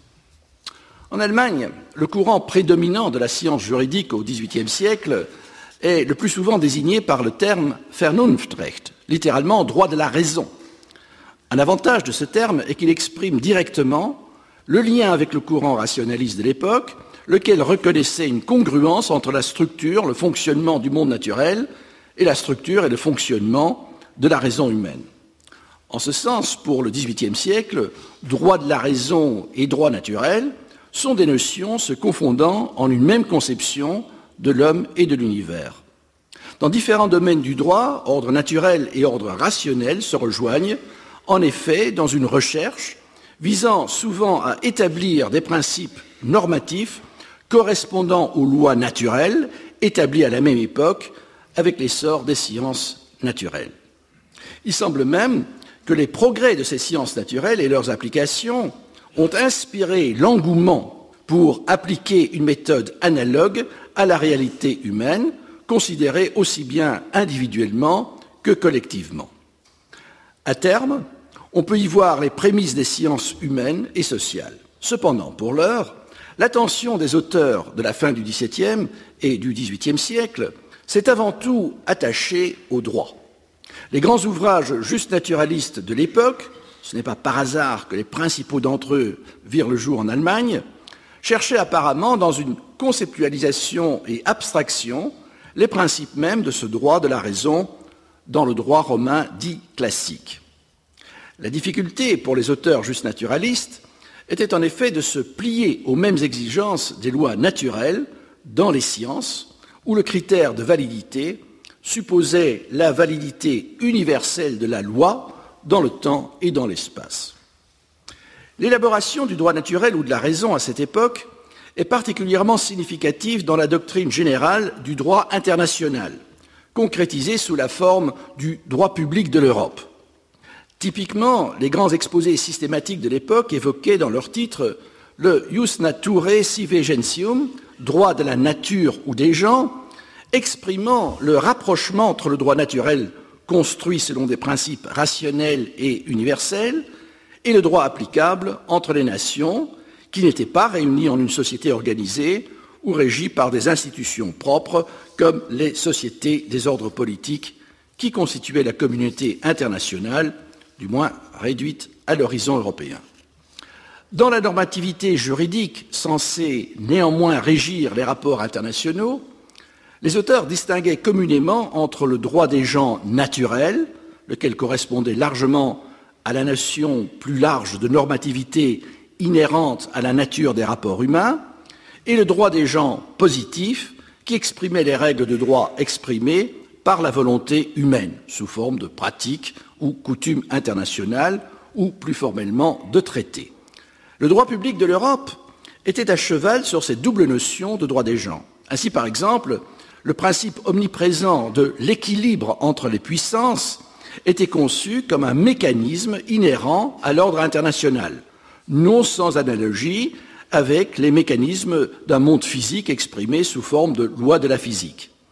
En Allemagne, le courant prédominant de la science juridique au dix-huitième siècle est le plus souvent désigné par le terme Vernunftrecht, littéralement droit de la raison. Un avantage de ce terme est qu'il exprime directement le lien avec le courant rationaliste de l'époque, lequel reconnaissait une congruence entre la structure, le fonctionnement du monde naturel et la structure et le fonctionnement de la raison humaine. En ce sens, pour le dix-huitième siècle, droit de la raison et droit naturel sont des notions se confondant en une même conception de l'homme et de l'univers. Dans différents domaines du droit, ordre naturel et ordre rationnel se rejoignent, en effet, dans une recherche visant souvent à établir des principes normatifs correspondant aux lois naturelles établies à la même époque avec l'essor des sciences naturelles. Il semble même que les progrès de ces sciences naturelles et leurs applications ont inspiré l'engouement pour appliquer une méthode analogue à la réalité humaine, considérée aussi bien individuellement que collectivement. À terme, on peut y voir les prémices des sciences humaines et sociales. Cependant, pour l'heure, l'attention des auteurs de la fin du dix-septième et du dix-huitième siècle s'est avant tout attachée au droit. Les grands ouvrages justnaturalistes de l'époque, ce n'est pas par hasard que les principaux d'entre eux virent le jour en Allemagne, cherchaient apparemment, dans une conceptualisation et abstraction, les principes mêmes de ce droit de la raison dans le droit romain dit classique. La difficulté pour les auteurs justnaturalistes était en effet de se plier aux mêmes exigences des lois naturelles dans les sciences, où le critère de validité supposait la validité universelle de la loi dans le temps et dans l'espace. L'élaboration du droit naturel ou de la raison à cette époque est particulièrement significative dans la doctrine générale du droit international, concrétisée sous la forme du droit public de l'Europe. Typiquement, les grands exposés systématiques de l'époque évoquaient dans leur titre le Jus Naturae Sive Gentium, droit de la nature ou des gens, exprimant le rapprochement entre le droit naturel construit selon des principes rationnels et universels et le droit applicable entre les nations qui n'étaient pas réunies en une société organisée ou régie par des institutions propres comme les sociétés des ordres politiques qui constituaient la communauté internationale, du moins réduite à l'horizon européen. Dans la normativité juridique censée néanmoins régir les rapports internationaux, les auteurs distinguaient communément entre le droit des gens naturel, lequel correspondait largement à la notion plus large de normativité inhérente à la nature des rapports humains, et le droit des gens positifs, qui exprimait les règles de droit exprimées par la volonté humaine, sous forme de pratiques ou coutumes internationales, ou plus formellement de traités. Le droit public de l'Europe était à cheval sur cette double notion de droit des gens. Ainsi, par exemple, le principe omniprésent de l'équilibre entre les puissances était conçu comme un mécanisme inhérent à l'ordre international, non sans analogie avec les mécanismes d'un monde physique exprimé sous forme de loi de la physique.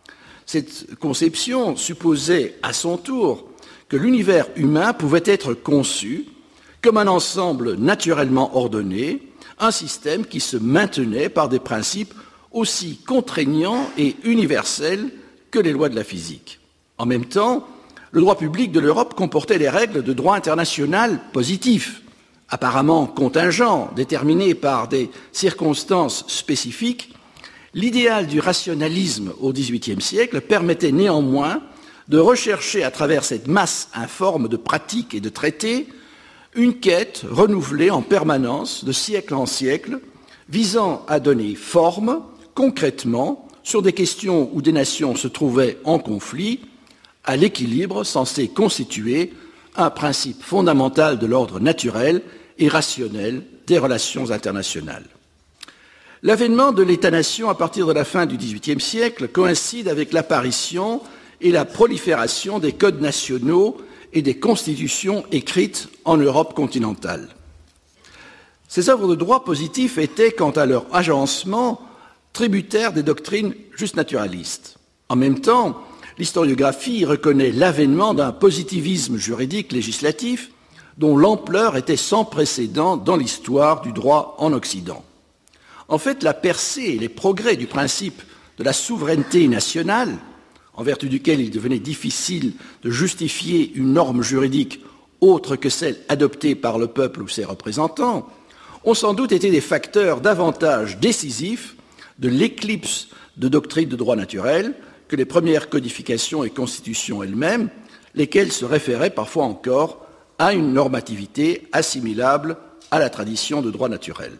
Cette conception supposait à son tour que l'univers humain pouvait être conçu comme un ensemble naturellement ordonné, un système qui se maintenait par des principes aussi contraignants et universels que les lois de la physique. En même temps, le droit public de l'Europe comportait des règles de droit international positif, apparemment contingents, déterminés par des circonstances spécifiques. L'idéal du rationalisme au dix-huitième siècle permettait néanmoins de rechercher à travers cette masse informe de pratiques et de traités une quête renouvelée en permanence de siècle en siècle, visant à donner forme concrètement sur des questions où des nations se trouvaient en conflit à l'équilibre censé constituer un principe fondamental de l'ordre naturel et rationnel des relations internationales. L'avènement de l'État-nation à partir de la fin du dix-huitième siècle coïncide avec l'apparition et la prolifération des codes nationaux et des constitutions écrites en Europe continentale. Ces œuvres de droit positif étaient, quant à leur agencement, tributaires des doctrines justnaturalistes. En même temps, l'historiographie reconnaît l'avènement d'un positivisme juridique législatif dont l'ampleur était sans précédent dans l'histoire du droit en Occident. En fait, la percée et les progrès du principe de la souveraineté nationale, en vertu duquel il devenait difficile de justifier une norme juridique autre que celle adoptée par le peuple ou ses représentants, ont sans doute été des facteurs davantage décisifs de l'éclipse de doctrines de droit naturel que les premières codifications et constitutions elles-mêmes, lesquelles se référaient parfois encore à une normativité assimilable à la tradition de droit naturel.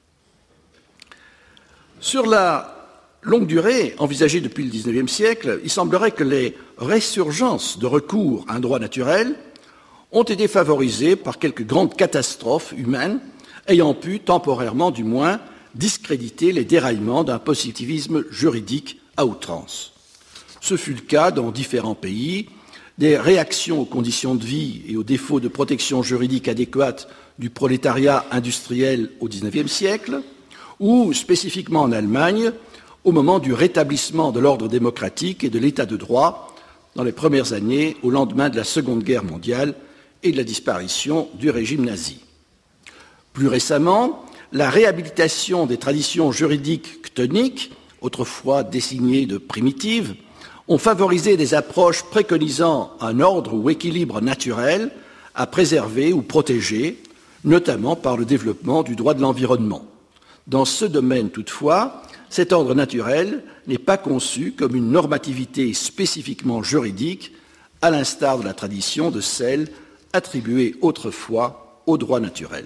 Sur la longue durée, envisagée depuis le dix-neuvième siècle, il semblerait que les résurgences de recours à un droit naturel ont été favorisées par quelques grandes catastrophes humaines ayant pu, temporairement du moins, discréditer les déraillements d'un positivisme juridique à outrance. Ce fut le cas dans différents pays, des réactions aux conditions de vie et aux défauts de protection juridique adéquate du prolétariat industriel au dix-neuvième siècle, ou spécifiquement en Allemagne, au moment du rétablissement de l'ordre démocratique et de l'état de droit dans les premières années au lendemain de la Seconde Guerre mondiale et de la disparition du régime nazi. Plus récemment, la réhabilitation des traditions juridiques chtoniques, autrefois désignées de primitives, ont favorisé des approches préconisant un ordre ou équilibre naturel à préserver ou protéger, notamment par le développement du droit de l'environnement. Dans ce domaine, toutefois, cet ordre naturel n'est pas conçu comme une normativité spécifiquement juridique, à l'instar de la tradition de celle attribuée autrefois au droit naturel.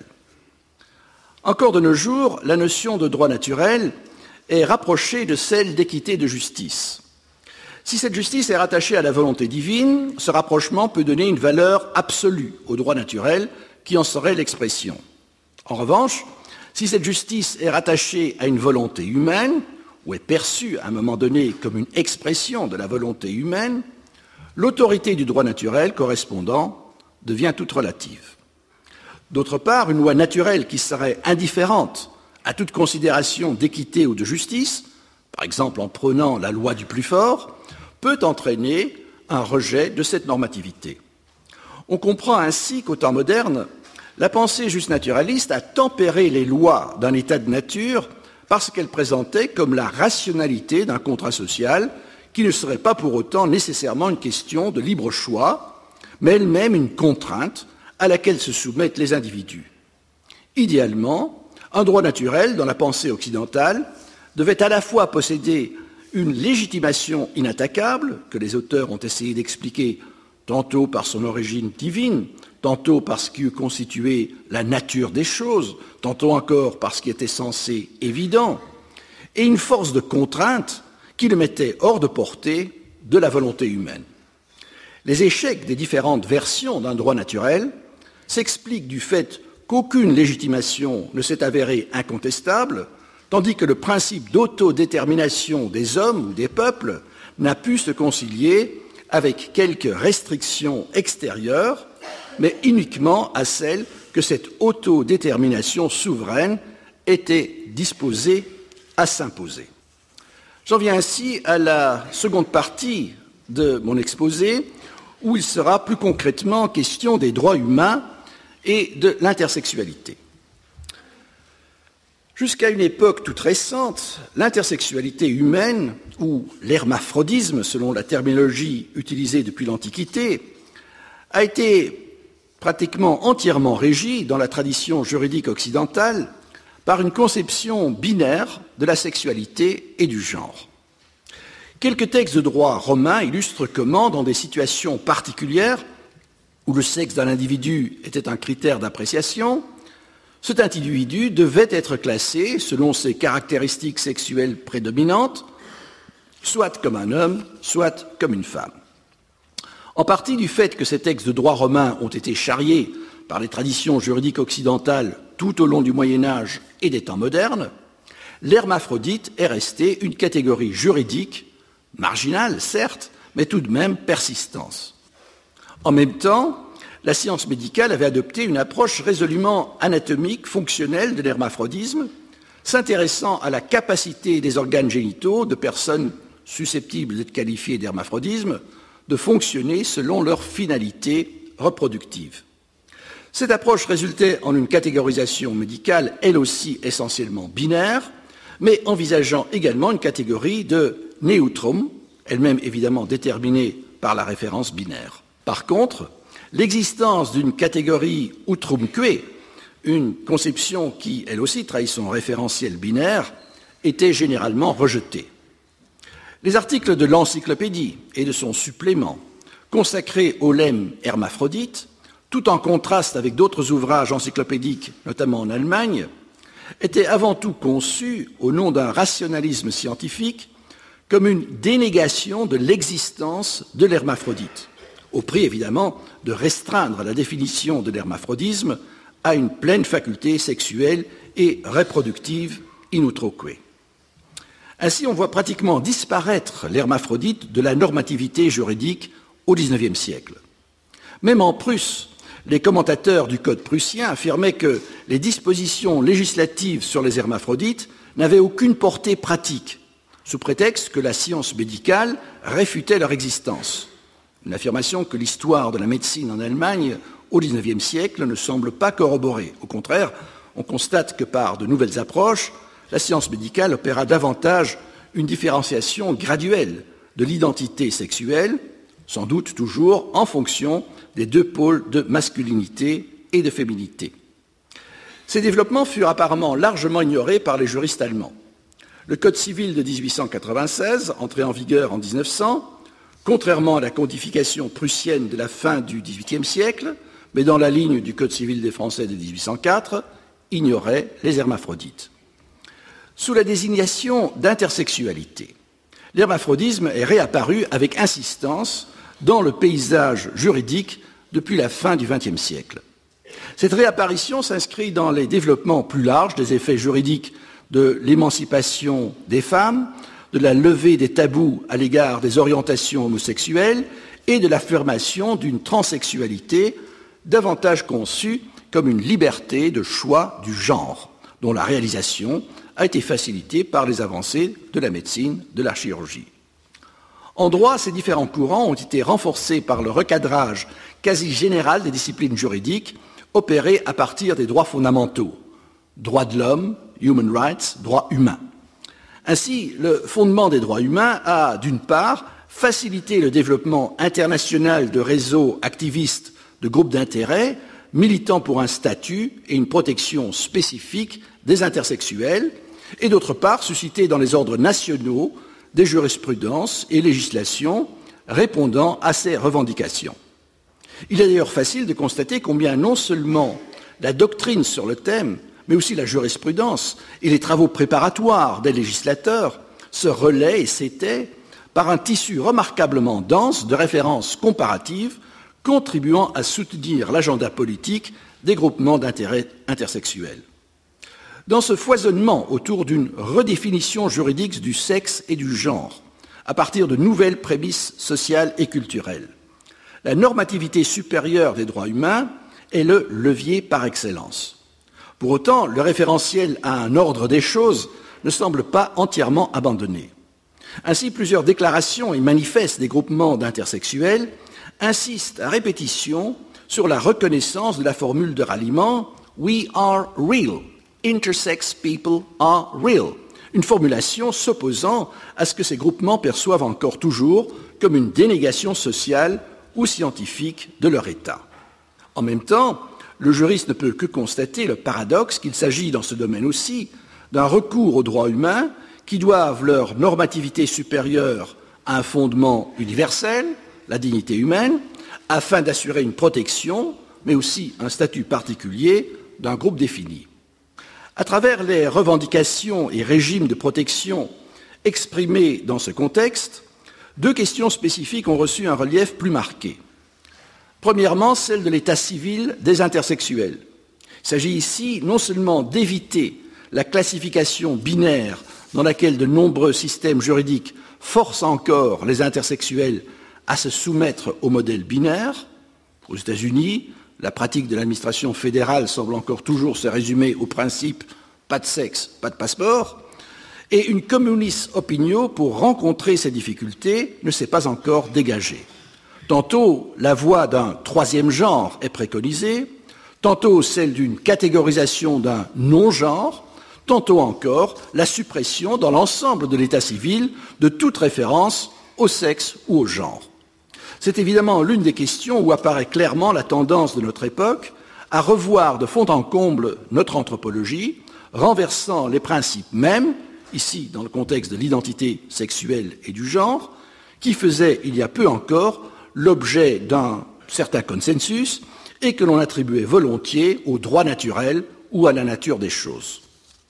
Encore de nos jours, la notion de droit naturel est rapprochée de celle d'équité de justice. Si cette justice est rattachée à la volonté divine, ce rapprochement peut donner une valeur absolue au droit naturel qui en serait l'expression. En revanche, si cette justice est rattachée à une volonté humaine, ou est perçue à un moment donné comme une expression de la volonté humaine, l'autorité du droit naturel correspondant devient toute relative. D'autre part, une loi naturelle qui serait indifférente à toute considération d'équité ou de justice, par exemple en prenant la loi du plus fort, peut entraîner un rejet de cette normativité. On comprend ainsi qu'au temps moderne, la pensée justnaturaliste a tempéré les lois d'un état de nature parce qu'elle présentait comme la rationalité d'un contrat social qui ne serait pas pour autant nécessairement une question de libre choix, mais elle-même une contrainte à laquelle se soumettent les individus. Idéalement, un droit naturel, dans la pensée occidentale, devait à la fois posséder une légitimation inattaquable, que les auteurs ont essayé d'expliquer tantôt par son origine divine, tantôt par ce qui eût constitué la nature des choses, tantôt encore par ce qui était censé évident, et une force de contrainte qui le mettait hors de portée de la volonté humaine. Les échecs des différentes versions d'un droit naturel s'expliquent du fait qu'aucune légitimation ne s'est avérée incontestable, tandis que le principe d'autodétermination des hommes ou des peuples n'a pu se concilier avec quelques restrictions extérieures, mais uniquement à celles que cette autodétermination souveraine était disposée à s'imposer. J'en viens ainsi à la seconde partie de mon exposé, où il sera plus concrètement question des droits humains et de l'intersexualité. Jusqu'à une époque toute récente, l'intersexualité humaine, ou l'hermaphrodisme, selon la terminologie utilisée depuis l'Antiquité, a été pratiquement entièrement régie dans la tradition juridique occidentale par une conception binaire de la sexualité et du genre. Quelques textes de droit romain illustrent comment, dans des situations particulières où le sexe d'un individu était un critère d'appréciation, cet individu devait être classé, selon ses caractéristiques sexuelles prédominantes, soit comme un homme, soit comme une femme. En partie du fait que ces textes de droit romain ont été charriés par les traditions juridiques occidentales tout au long du Moyen Âge et des temps modernes, l'hermaphrodite est resté une catégorie juridique, marginale certes, mais tout de même persistante. En même temps, la science médicale avait adopté une approche résolument anatomique, fonctionnelle de l'hermaphrodisme, s'intéressant à la capacité des organes génitaux de personnes susceptibles d'être qualifiées d'hermaphrodisme de fonctionner selon leur finalité reproductive. Cette approche résultait en une catégorisation médicale, elle aussi essentiellement binaire, mais envisageant également une catégorie de neutrum, elle-même évidemment déterminée par la référence binaire. Par contre, l'existence d'une catégorie utrumque, une conception qui, elle aussi, trahit son référentiel binaire, était généralement rejetée. Les articles de l'encyclopédie et de son supplément, consacrés au lemme hermaphrodite, tout en contraste avec d'autres ouvrages encyclopédiques, notamment en Allemagne, étaient avant tout conçus, au nom d'un rationalisme scientifique, comme une dénégation de l'existence de l'hermaphrodite, au prix évidemment de restreindre la définition de l'hermaphrodisme à une pleine faculté sexuelle et reproductive in utroque. Ainsi, on voit pratiquement disparaître l'hermaphrodite de la normativité juridique au dix-neuvième siècle. Même en Prusse, les commentateurs du Code prussien affirmaient que les dispositions législatives sur les hermaphrodites n'avaient aucune portée pratique, sous prétexte que la science médicale réfutait leur existence. Une affirmation que l'histoire de la médecine en Allemagne au dix-neuvième siècle ne semble pas corroborer. Au contraire, on constate que par de nouvelles approches, la science médicale opéra davantage une différenciation graduelle de l'identité sexuelle, sans doute toujours en fonction des deux pôles de masculinité et de féminité. Ces développements furent apparemment largement ignorés par les juristes allemands. Le Code civil de dix-huit cent quatre-vingt-seize, entré en vigueur en mille neuf cents, contrairement à la codification prussienne de la fin du dix-huitième siècle, mais dans la ligne du Code civil des Français de dix-huit cent quatre, ignorait les hermaphrodites. Sous la désignation d'intersexualité, l'hermaphrodisme est réapparu avec insistance dans le paysage juridique depuis la fin du vingtième siècle. Cette réapparition s'inscrit dans les développements plus larges des effets juridiques de l'émancipation des femmes, de la levée des tabous à l'égard des orientations homosexuelles et de l'affirmation d'une transsexualité davantage conçue comme une liberté de choix du genre, dont la réalisation a été facilitée par les avancées de la médecine, de la chirurgie. En droit, ces différents courants ont été renforcés par le recadrage quasi général des disciplines juridiques opérées à partir des droits fondamentaux, droits de l'homme, human rights, droits humains. Ainsi, le fondement des droits humains a, d'une part, facilité le développement international de réseaux activistes de groupes d'intérêt militant pour un statut et une protection spécifique des intersexuels, et d'autre part, suscité dans les ordres nationaux des jurisprudences et législations répondant à ces revendications. Il est d'ailleurs facile de constater combien non seulement la doctrine sur le thème, mais aussi la jurisprudence et les travaux préparatoires des législateurs se relaient et s'étaient par un tissu remarquablement dense de références comparatives contribuant à soutenir l'agenda politique des groupements d'intérêt intersexuels. Dans ce foisonnement autour d'une redéfinition juridique du sexe et du genre, à partir de nouvelles prémices sociales et culturelles, la normativité supérieure des droits humains est le levier par excellence. Pour autant, le référentiel à un ordre des choses ne semble pas entièrement abandonné. Ainsi, plusieurs déclarations et manifestes des groupements d'intersexuels insistent à répétition sur la reconnaissance de la formule de ralliement « We are real »,« Intersex people are real », une formulation s'opposant à ce que ces groupements perçoivent encore toujours comme une dénégation sociale ou scientifique de leur état. En même temps, le juriste ne peut que constater le paradoxe qu'il s'agit dans ce domaine aussi d'un recours aux droits humains qui doivent leur normativité supérieure à un fondement universel, la dignité humaine, afin d'assurer une protection, mais aussi un statut particulier d'un groupe défini. À travers les revendications et régimes de protection exprimés dans ce contexte, deux questions spécifiques ont reçu un relief plus marqué. Premièrement, celle de l'état civil des intersexuels. Il s'agit ici non seulement d'éviter la classification binaire dans laquelle de nombreux systèmes juridiques forcent encore les intersexuels à se soumettre au modèle binaire. Aux États-Unis, la pratique de l'administration fédérale semble encore toujours se résumer au principe « pas de sexe, pas de passeport », et une communis opinio pour rencontrer ces difficultés ne s'est pas encore dégagée. Tantôt, la voie d'un troisième genre est préconisée, tantôt celle d'une catégorisation d'un non-genre, tantôt encore la suppression dans l'ensemble de l'état civil de toute référence au sexe ou au genre. C'est évidemment l'une des questions où apparaît clairement la tendance de notre époque à revoir de fond en comble notre anthropologie, renversant les principes mêmes, ici dans le contexte de l'identité sexuelle et du genre, qui faisaient il y a peu encore l'objet d'un certain consensus et que l'on attribuait volontiers au droit naturel ou à la nature des choses.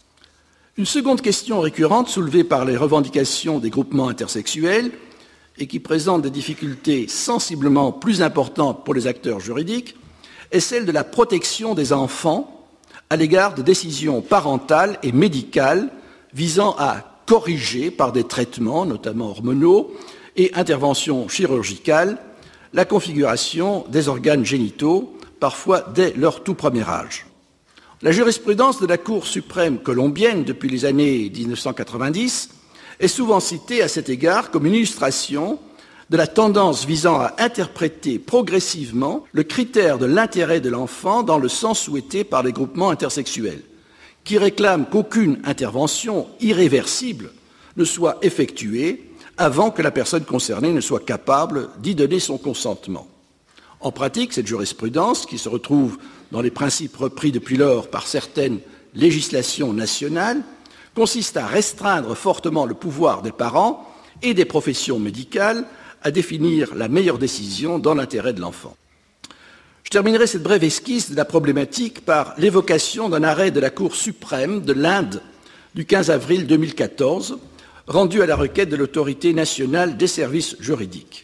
Une seconde question récurrente soulevée par les revendications des groupements intersexuels et qui présente des difficultés sensiblement plus importantes pour les acteurs juridiques est celle de la protection des enfants à l'égard de décisions parentales et médicales visant à corriger par des traitements, notamment hormonaux, et interventions chirurgicales, la configuration des organes génitaux, parfois dès leur tout premier âge. La jurisprudence de la Cour suprême colombienne depuis les années mille neuf cent quatre-vingt-dix est souvent citée à cet égard comme une illustration de la tendance visant à interpréter progressivement le critère de l'intérêt de l'enfant dans le sens souhaité par les groupements intersexuels, qui réclament qu'aucune intervention irréversible ne soit effectuée avant que la personne concernée ne soit capable d'y donner son consentement. En pratique, cette jurisprudence, qui se retrouve dans les principes repris depuis lors par certaines législations nationales, consiste à restreindre fortement le pouvoir des parents et des professions médicales à définir la meilleure décision dans l'intérêt de l'enfant. Je terminerai cette brève esquisse de la problématique par l'évocation d'un arrêt de la Cour suprême de l'Inde du quinze avril deux mille quatorze, rendu à la requête de l'Autorité nationale des services juridiques.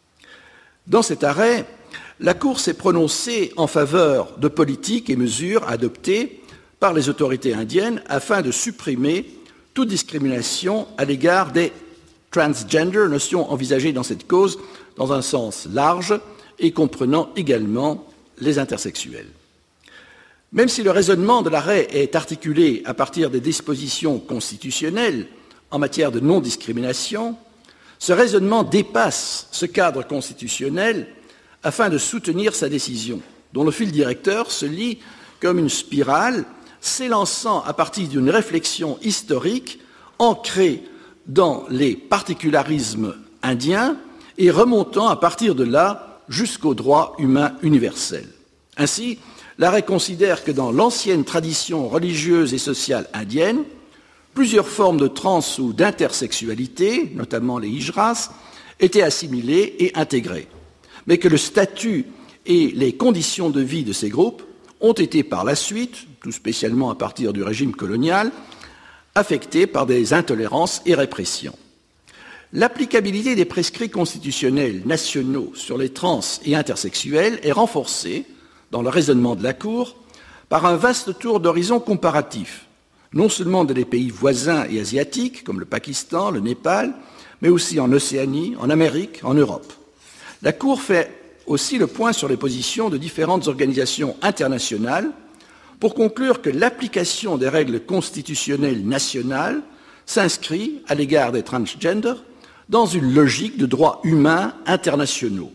Dans cet arrêt, la Cour s'est prononcée en faveur de politiques et mesures adoptées par les autorités indiennes afin de supprimer toute discrimination à l'égard des transgender, notion envisagée dans cette cause dans un sens large et comprenant également les intersexuels. Même si le raisonnement de l'arrêt est articulé à partir des dispositions constitutionnelles en matière de non-discrimination, ce raisonnement dépasse ce cadre constitutionnel afin de soutenir sa décision, dont le fil directeur se lit comme une spirale s'élançant à partir d'une réflexion historique ancrée dans les particularismes indiens et remontant à partir de là jusqu'au droit humain universel. Ainsi, l'arrêt considère que dans l'ancienne tradition religieuse et sociale indienne, plusieurs formes de trans ou d'intersexualité, notamment les hijras, étaient assimilées et intégrées, mais que le statut et les conditions de vie de ces groupes ont été par la suite, tout spécialement à partir du régime colonial, affectés par des intolérances et répressions. L'applicabilité des prescrits constitutionnels nationaux sur les trans et intersexuels est renforcée, dans le raisonnement de la Cour, par un vaste tour d'horizon comparatif, non seulement dans les pays voisins et asiatiques, comme le Pakistan, le Népal, mais aussi en Océanie, en Amérique, en Europe. La Cour fait aussi le point sur les positions de différentes organisations internationales pour conclure que l'application des règles constitutionnelles nationales s'inscrit, à l'égard des transgenders, dans une logique de droits humains internationaux.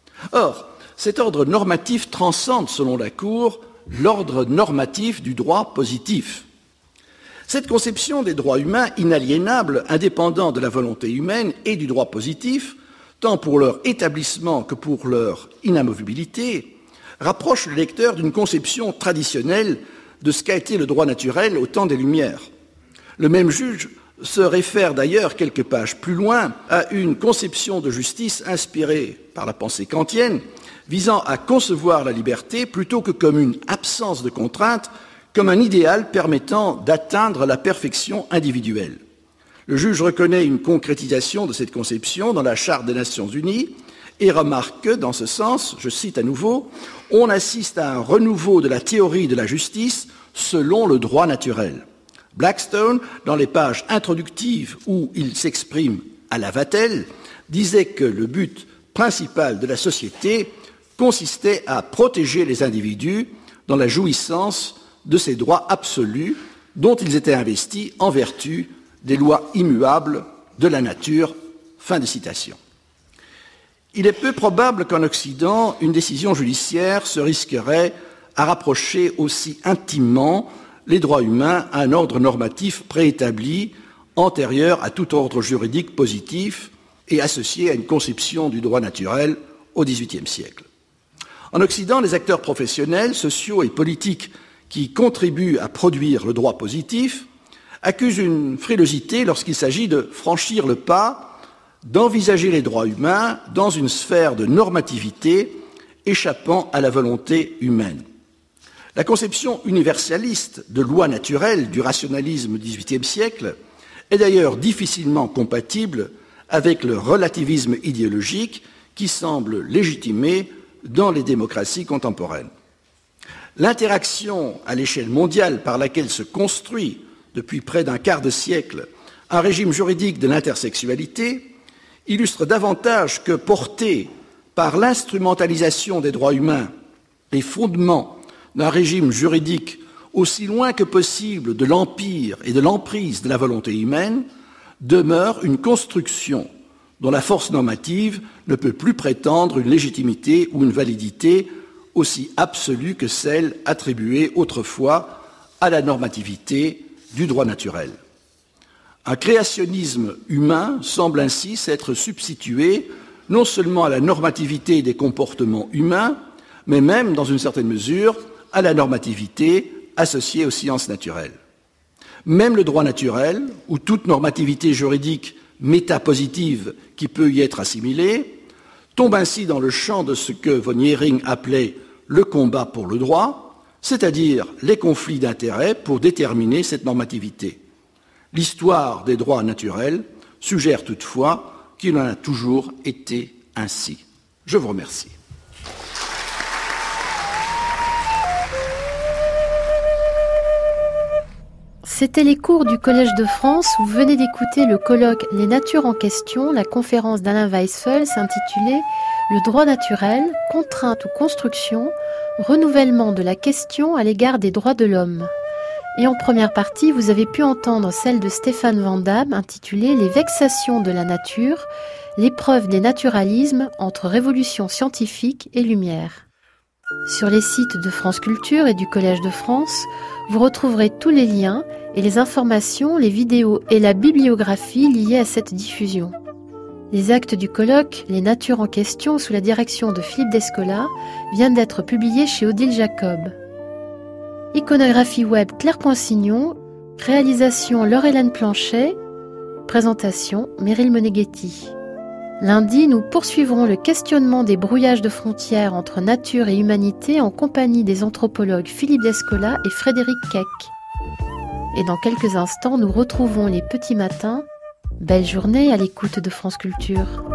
Or, cet ordre normatif transcende, selon la Cour, l'ordre normatif du droit positif. Cette conception des droits humains inaliénables, indépendants de la volonté humaine et du droit positif, tant pour leur établissement que pour leur inamovibilité, rapproche le lecteur d'une conception traditionnelle de ce qu'a été le droit naturel au temps des Lumières. Le même juge se réfère d'ailleurs quelques pages plus loin à une conception de justice inspirée par la pensée kantienne, visant à concevoir la liberté plutôt que comme une absence de contrainte, comme un idéal permettant d'atteindre la perfection individuelle. Le juge reconnaît une concrétisation de cette conception dans la Charte des Nations Unies et remarque que, dans ce sens, je cite à nouveau, « on assiste à un renouveau de la théorie de la justice selon le droit naturel ». Blackstone, dans les pages introductives où il s'exprime à la Vatel, disait que le but principal de la société consistait à protéger les individus dans la jouissance de ces droits absolus dont ils étaient investis en vertu des lois immuables de la nature. Fin de citation. Il est peu probable qu'en Occident, une décision judiciaire se risquerait à rapprocher aussi intimement les droits humains à un ordre normatif préétabli, antérieur à tout ordre juridique positif et associé à une conception du droit naturel au dix-huitième siècle. En Occident, les acteurs professionnels, sociaux et politiques qui contribuent à produire le droit positif accusent une frilosité lorsqu'il s'agit de franchir le pas, d'envisager les droits humains dans une sphère de normativité échappant à la volonté humaine. La conception universaliste de loi naturelle du rationalisme du dix-huitième siècle est d'ailleurs difficilement compatible avec le relativisme idéologique qui semble légitimé dans les démocraties contemporaines. L'interaction à l'échelle mondiale par laquelle se construit depuis près d'un quart de siècle un régime juridique de l'intersexualité illustre davantage que porter par l'instrumentalisation des droits humains les fondements d'un régime juridique aussi loin que possible de l'empire et de l'emprise de la volonté humaine, demeure une construction dont la force normative ne peut plus prétendre une légitimité ou une validité aussi absolue que celle attribuée autrefois à la normativité du droit naturel. Un créationnisme humain semble ainsi s'être substitué non seulement à la normativité des comportements humains, mais même, dans une certaine mesure, à la normativité associée aux sciences naturelles. Même le droit naturel, ou toute normativité juridique métapositive qui peut y être assimilée, tombe ainsi dans le champ de ce que von Jhering appelait le combat pour le droit, c'est-à-dire les conflits d'intérêts pour déterminer cette normativité. L'histoire des droits naturels suggère toutefois qu'il en a toujours été ainsi. Je vous remercie. C'était les cours du Collège de France où vous venez d'écouter le colloque « Les natures en question », la conférence d'Alain Weisfels intitulée « Le droit naturel, contrainte ou construction, renouvellement de la question à l'égard des droits de l'homme ». Et en première partie, vous avez pu entendre celle de Stéphane Vandamme intitulée « Les vexations de la nature, l'épreuve des naturalismes entre révolution scientifique et lumière ». Sur les sites de France Culture et du Collège de France, vous retrouverez tous les liens et les informations, les vidéos et la bibliographie liées à cette diffusion. Les actes du colloque, les natures en question, sous la direction de Philippe Descola, viennent d'être publiés chez Odile Jacob. Iconographie web Claire Poinsignon, réalisation Laure-Hélène Planchet, présentation Meryl Moneghetti. Lundi, nous poursuivrons le questionnement des brouillages de frontières entre nature et humanité en compagnie des anthropologues Philippe Descola et Frédéric Keck. Et dans quelques instants, nous retrouvons les petits matins. Belle journée à l'écoute de France Culture.